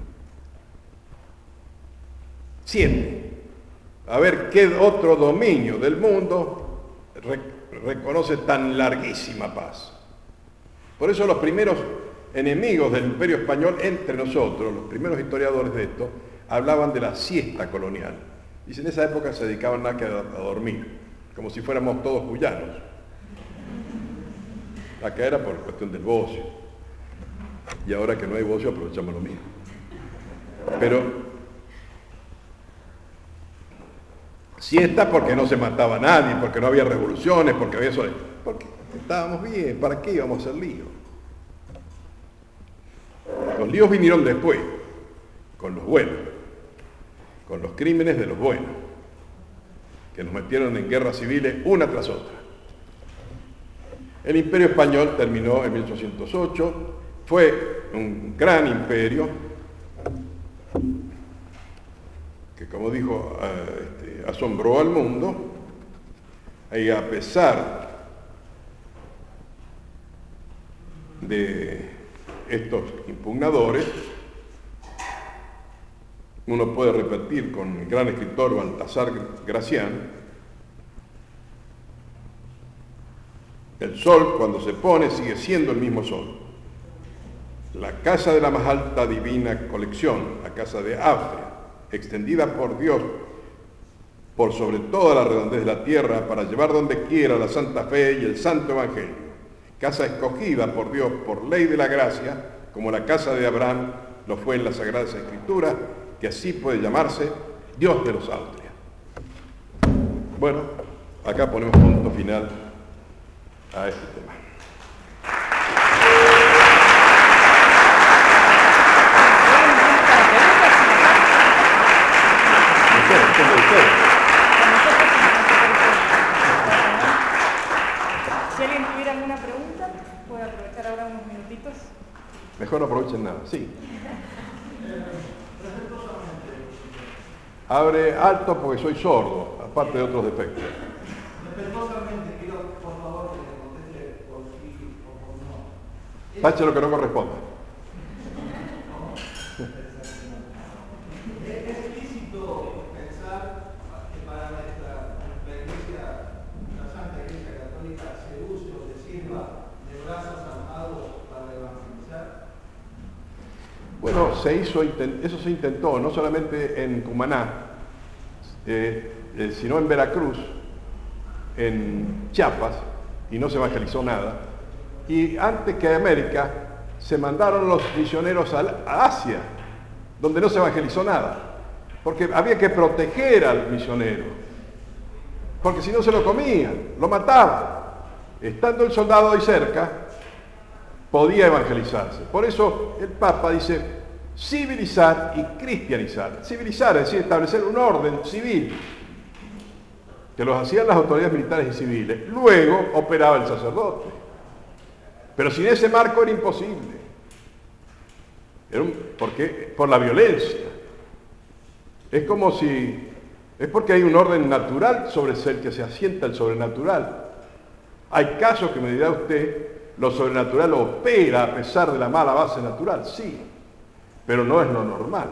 Siete. A ver qué otro dominio del mundo re reconoce tan larguísima paz. Por eso los primeros enemigos del Imperio Español entre nosotros, los primeros historiadores de esto, hablaban de la siesta colonial. Dicen, en esa época se dedicaban nada que a, a dormir, como si fuéramos todos cuyanos. Acá era por cuestión del bocio. Y ahora que no hay bocio aprovechamos lo mismo. Pero siesta porque no se mataba a nadie, porque no había revoluciones, porque había eso. Porque estábamos bien, ¿para qué íbamos a hacer lío? Los líos vinieron después, con los buenos, con los crímenes de los buenos, que nos metieron en guerras civiles una tras otra. El Imperio Español terminó en mil ochocientos ocho, fue un gran imperio, que como dijo, este, asombró al mundo, y a pesar de estos impugnadores, uno puede repetir con el gran escritor Baltasar Gracián: el sol cuando se pone sigue siendo el mismo sol. La casa de la más alta divina colección, la casa de Austria, extendida por Dios por sobre toda la redondez de la tierra para llevar donde quiera la santa fe y el santo evangelio, casa escogida por Dios por ley de la gracia, como la casa de Abraham lo fue en las Sagradas Escrituras, que así puede llamarse Dios de los Austria. Bueno, acá ponemos punto final a este tema. Si alguien tuviera alguna pregunta, puede aprovechar ahora unos minutitos. Mejor no aprovechen nada, sí. Abre alto porque soy sordo, aparte de otros defectos. Respetuosamente, quiero por favor que le conteste por sí o por no. Tache lo que no corresponda. Es lícito pensar que para nuestra, nuestra iglesia, la Santa Iglesia Católica, se use o se sirva de brazos armados para evangelizar. Bueno, se hizo, eso se intentó, no solamente en Cumaná, eh, eh, sino en Veracruz, en Chiapas, y no se evangelizó nada. Y antes que América, se mandaron los misioneros a, a Asia, donde no se evangelizó nada, porque había que proteger al misionero, porque si no se lo comían, lo mataban. Estando el soldado ahí cerca, podía evangelizarse. Por eso el Papa dice civilizar y cristianizar. Civilizar es decir, establecer un orden civil, que los hacían las autoridades militares y civiles. Luego operaba el sacerdote. Pero sin ese marco era imposible. Era un, porque, por la violencia. Es como si... Es porque hay un orden natural sobre el que se asienta el sobrenatural. Hay casos que me dirá usted, lo sobrenatural opera a pesar de la mala base natural, sí, pero no es lo normal.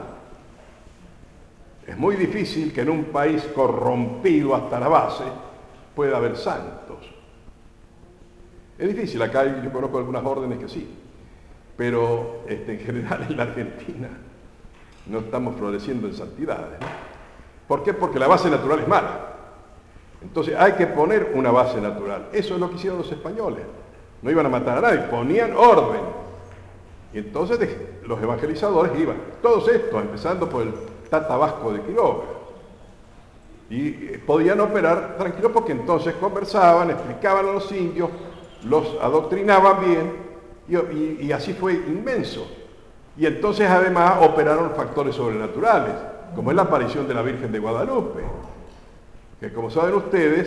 Es muy difícil que en un país corrompido hasta la base pueda haber santos. Es difícil, acá yo conozco algunas órdenes que sí, pero este, en general en la Argentina no estamos floreciendo en santidades, ¿no? ¿Por qué? Porque la base natural es mala. Entonces hay que poner una base natural. Eso es lo que hicieron los españoles. No iban a matar a nadie, ponían orden. Y entonces los evangelizadores iban, todos estos, empezando por el Tata Vasco de Quiroga. Y podían operar tranquilos porque entonces conversaban, explicaban a los indios, los adoctrinaban bien, y, y, y así fue inmenso. Y entonces además operaron factores sobrenaturales, como es la aparición de la Virgen de Guadalupe, que como saben ustedes,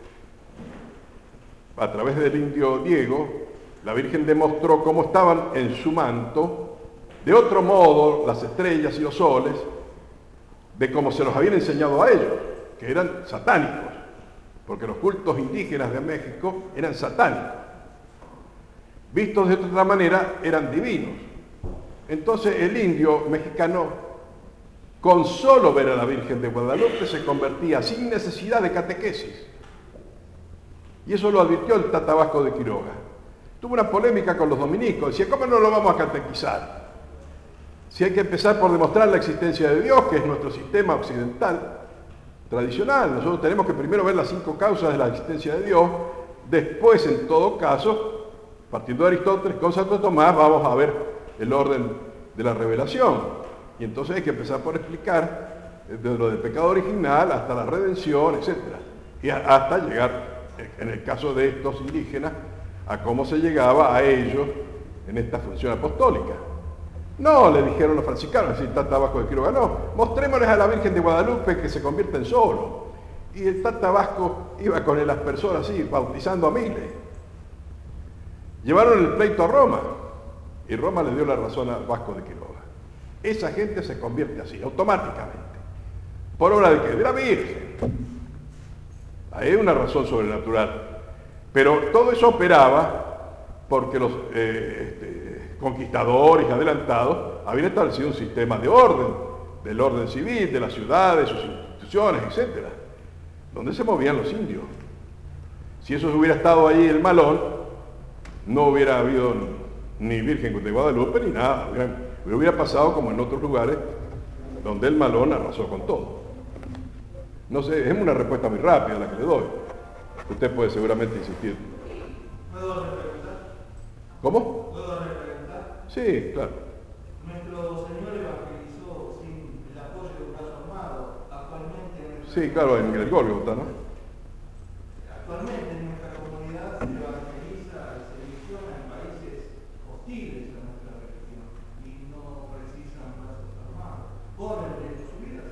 a través del indio Diego, la Virgen demostró cómo estaban en su manto, de otro modo, las estrellas y los soles, de cómo se los habían enseñado a ellos, que eran satánicos, porque los cultos indígenas de México eran satánicos. Vistos de otra manera, eran divinos. Entonces el indio mexicano, con solo ver a la Virgen de Guadalupe, se convertía sin necesidad de catequesis. Y eso lo advirtió el Tata Vasco de Quiroga. Tuvo una polémica con los dominicos, decía, ¿cómo no lo vamos a catequizar? Si hay que empezar por demostrar la existencia de Dios, que es nuestro sistema occidental tradicional. Nosotros tenemos que primero ver las cinco causas de la existencia de Dios, después, en todo caso, partiendo de Aristóteles, con Santo Tomás vamos a ver el orden de la revelación. Y entonces hay que empezar por explicar desde lo del pecado original hasta la redención, etcétera. Y hasta llegar, en el caso de estos indígenas, a cómo se llegaba a ellos en esta función apostólica. No, le dijeron los franciscanos, así Tata Vasco de Quiroga, no, mostrémosles a la Virgen de Guadalupe que se convierte en solo. Y el Tata Vasco iba con el aspersor así, bautizando a miles. Llevaron el pleito a Roma, y Roma le dio la razón a Vasco de Quiroga. Esa gente se convierte así, automáticamente. ¿Por obra de qué? De la Virgen. Hay una razón sobrenatural. Pero todo eso operaba porque los eh, este, conquistadores adelantados habían establecido un sistema de orden, del orden civil, de las ciudades, sus instituciones, etcétera, donde se movían los indios. Si eso hubiera estado ahí el Malón, no hubiera habido ni Virgen de Guadalupe ni nada. Hubiera, hubiera pasado como en otros lugares donde el Malón arrasó con todo. No sé, es una respuesta muy rápida la que le doy. Usted puede seguramente insistir. ¿Puedo repreguntar? ¿Cómo? ¿Puedo repreguntar? Sí, claro. Nuestro Señor evangelizó sin el apoyo de un brazo armado. Actualmente... Sí, claro, en el Gólgota, ¿no? Actualmente en nuestra comunidad se evangeliza y se misiona en países hostiles a nuestra religión y no precisan brazos armados. ¿Corren riesgo su vida?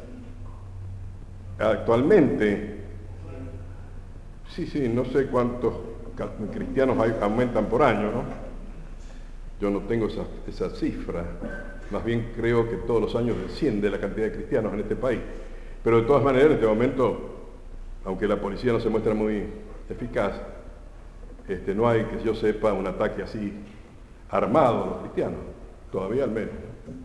Actualmente, sí, sí, no sé cuántos cristianos hay, aumentan por año, ¿no? Yo no tengo esa, esa cifra, más bien creo que todos los años desciende la cantidad de cristianos en este país. Pero de todas maneras, en este momento, aunque la policía no se muestra muy eficaz, este, no hay, que yo sepa, un ataque así armado a los cristianos, todavía al menos.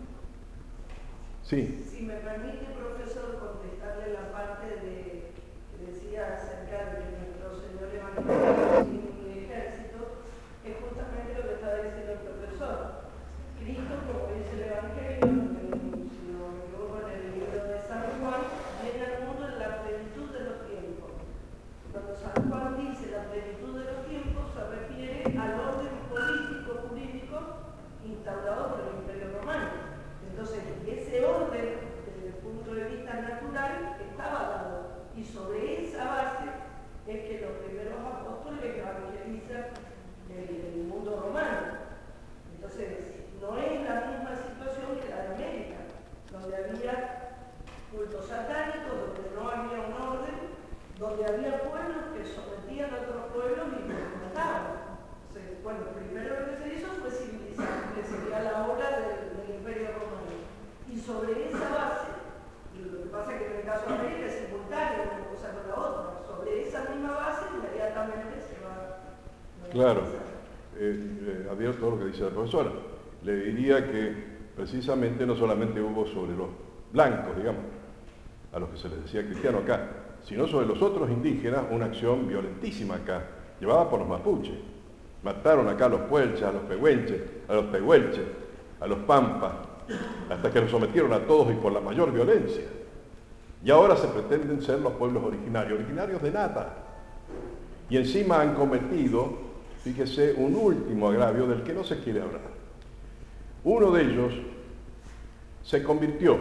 Sí. Si me permite, profesor, contestarle la parte de que decía acerca de que nuestro Señor evangelizó sin un ejército, es justamente lo que está diciendo el profesor. Cristo, como dice el Evangelio, en, si no me equivoco, en el libro de San Juan, viene al mundo en la plenitud de los tiempos. Cuando San Juan dice la plenitud de los tiempos, se refiere al orden político, jurídico, instaurado por el Imperio Romano. Entonces, ese orden, desde el punto de vista natural, estaba dado. Y sobre esa base es que los primeros apóstoles evangelizan el, el mundo romano. Entonces, no es la misma situación que la de América, donde había culto satánico, donde no había un orden, donde había pueblos que sometían a otros pueblos y los mataban. Entonces, bueno, primero lo que se hizo fue civilizar, que sería la obra del, del Imperio Romano. Y sobre esa base, lo que pasa es que en el caso de América es simultáneo una cosa con la otra, sobre esa misma base inmediatamente se va. Claro, eh, eh, adhiero todo lo que dice la profesora. Le diría que precisamente no solamente hubo sobre los blancos, digamos, a los que se les decía cristiano acá, sino sobre los otros indígenas una acción violentísima acá, llevada por los mapuches. Mataron acá a los puelches, a los pehuenches, a los pehuelches, a los pampas, hasta que los sometieron a todos y por la mayor violencia. Y ahora se pretenden ser los pueblos originarios, originarios de nada. Y encima han cometido, fíjese, un último agravio del que no se quiere hablar. Uno de ellos se convirtió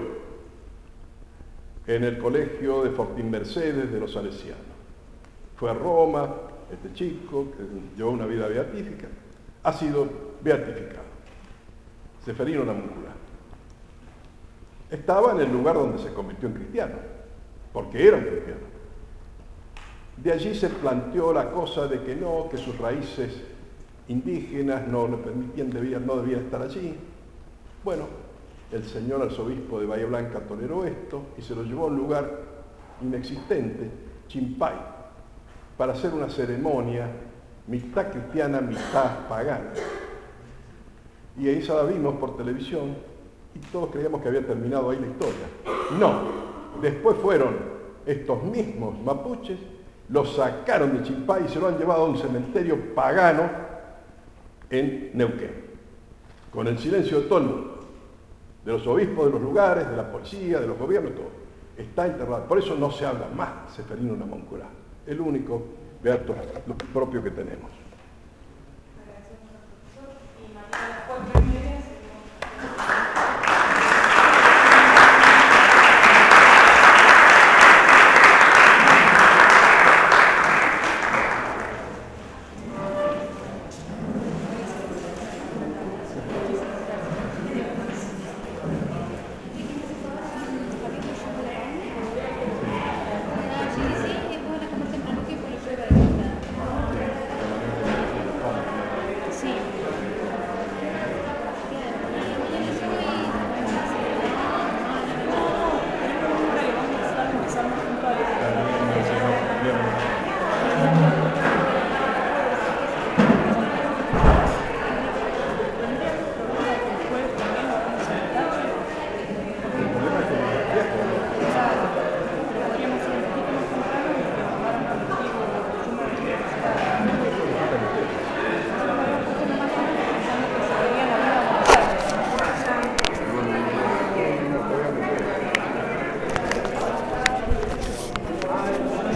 en el colegio de Fortín Mercedes de los salesianos. Fue a Roma, este chico, que llevó una vida beatífica, ha sido beatificado. Seferino Namuncurá. Estaba en el lugar donde se convirtió en cristiano, porque era un cristiano. De allí se planteó la cosa de que no, que sus raíces indígenas no le permitían, debían, no debían estar allí. Bueno, el señor arzobispo de Bahía Blanca toleró esto y se lo llevó a un lugar inexistente, Chimpay, para hacer una ceremonia mitad cristiana, mitad pagana. Y esa la vimos por televisión y todos creíamos que había terminado ahí la historia. No, después fueron estos mismos mapuches, los sacaron de Chimpay y se lo han llevado a un cementerio pagano en Neuquén, con el silencio de todo el mundo, de los obispos de los lugares, de la policía, de los gobiernos, todo. Está enterrado. Por eso no se habla más Seferino Namuncurá, el único beato propio que tenemos.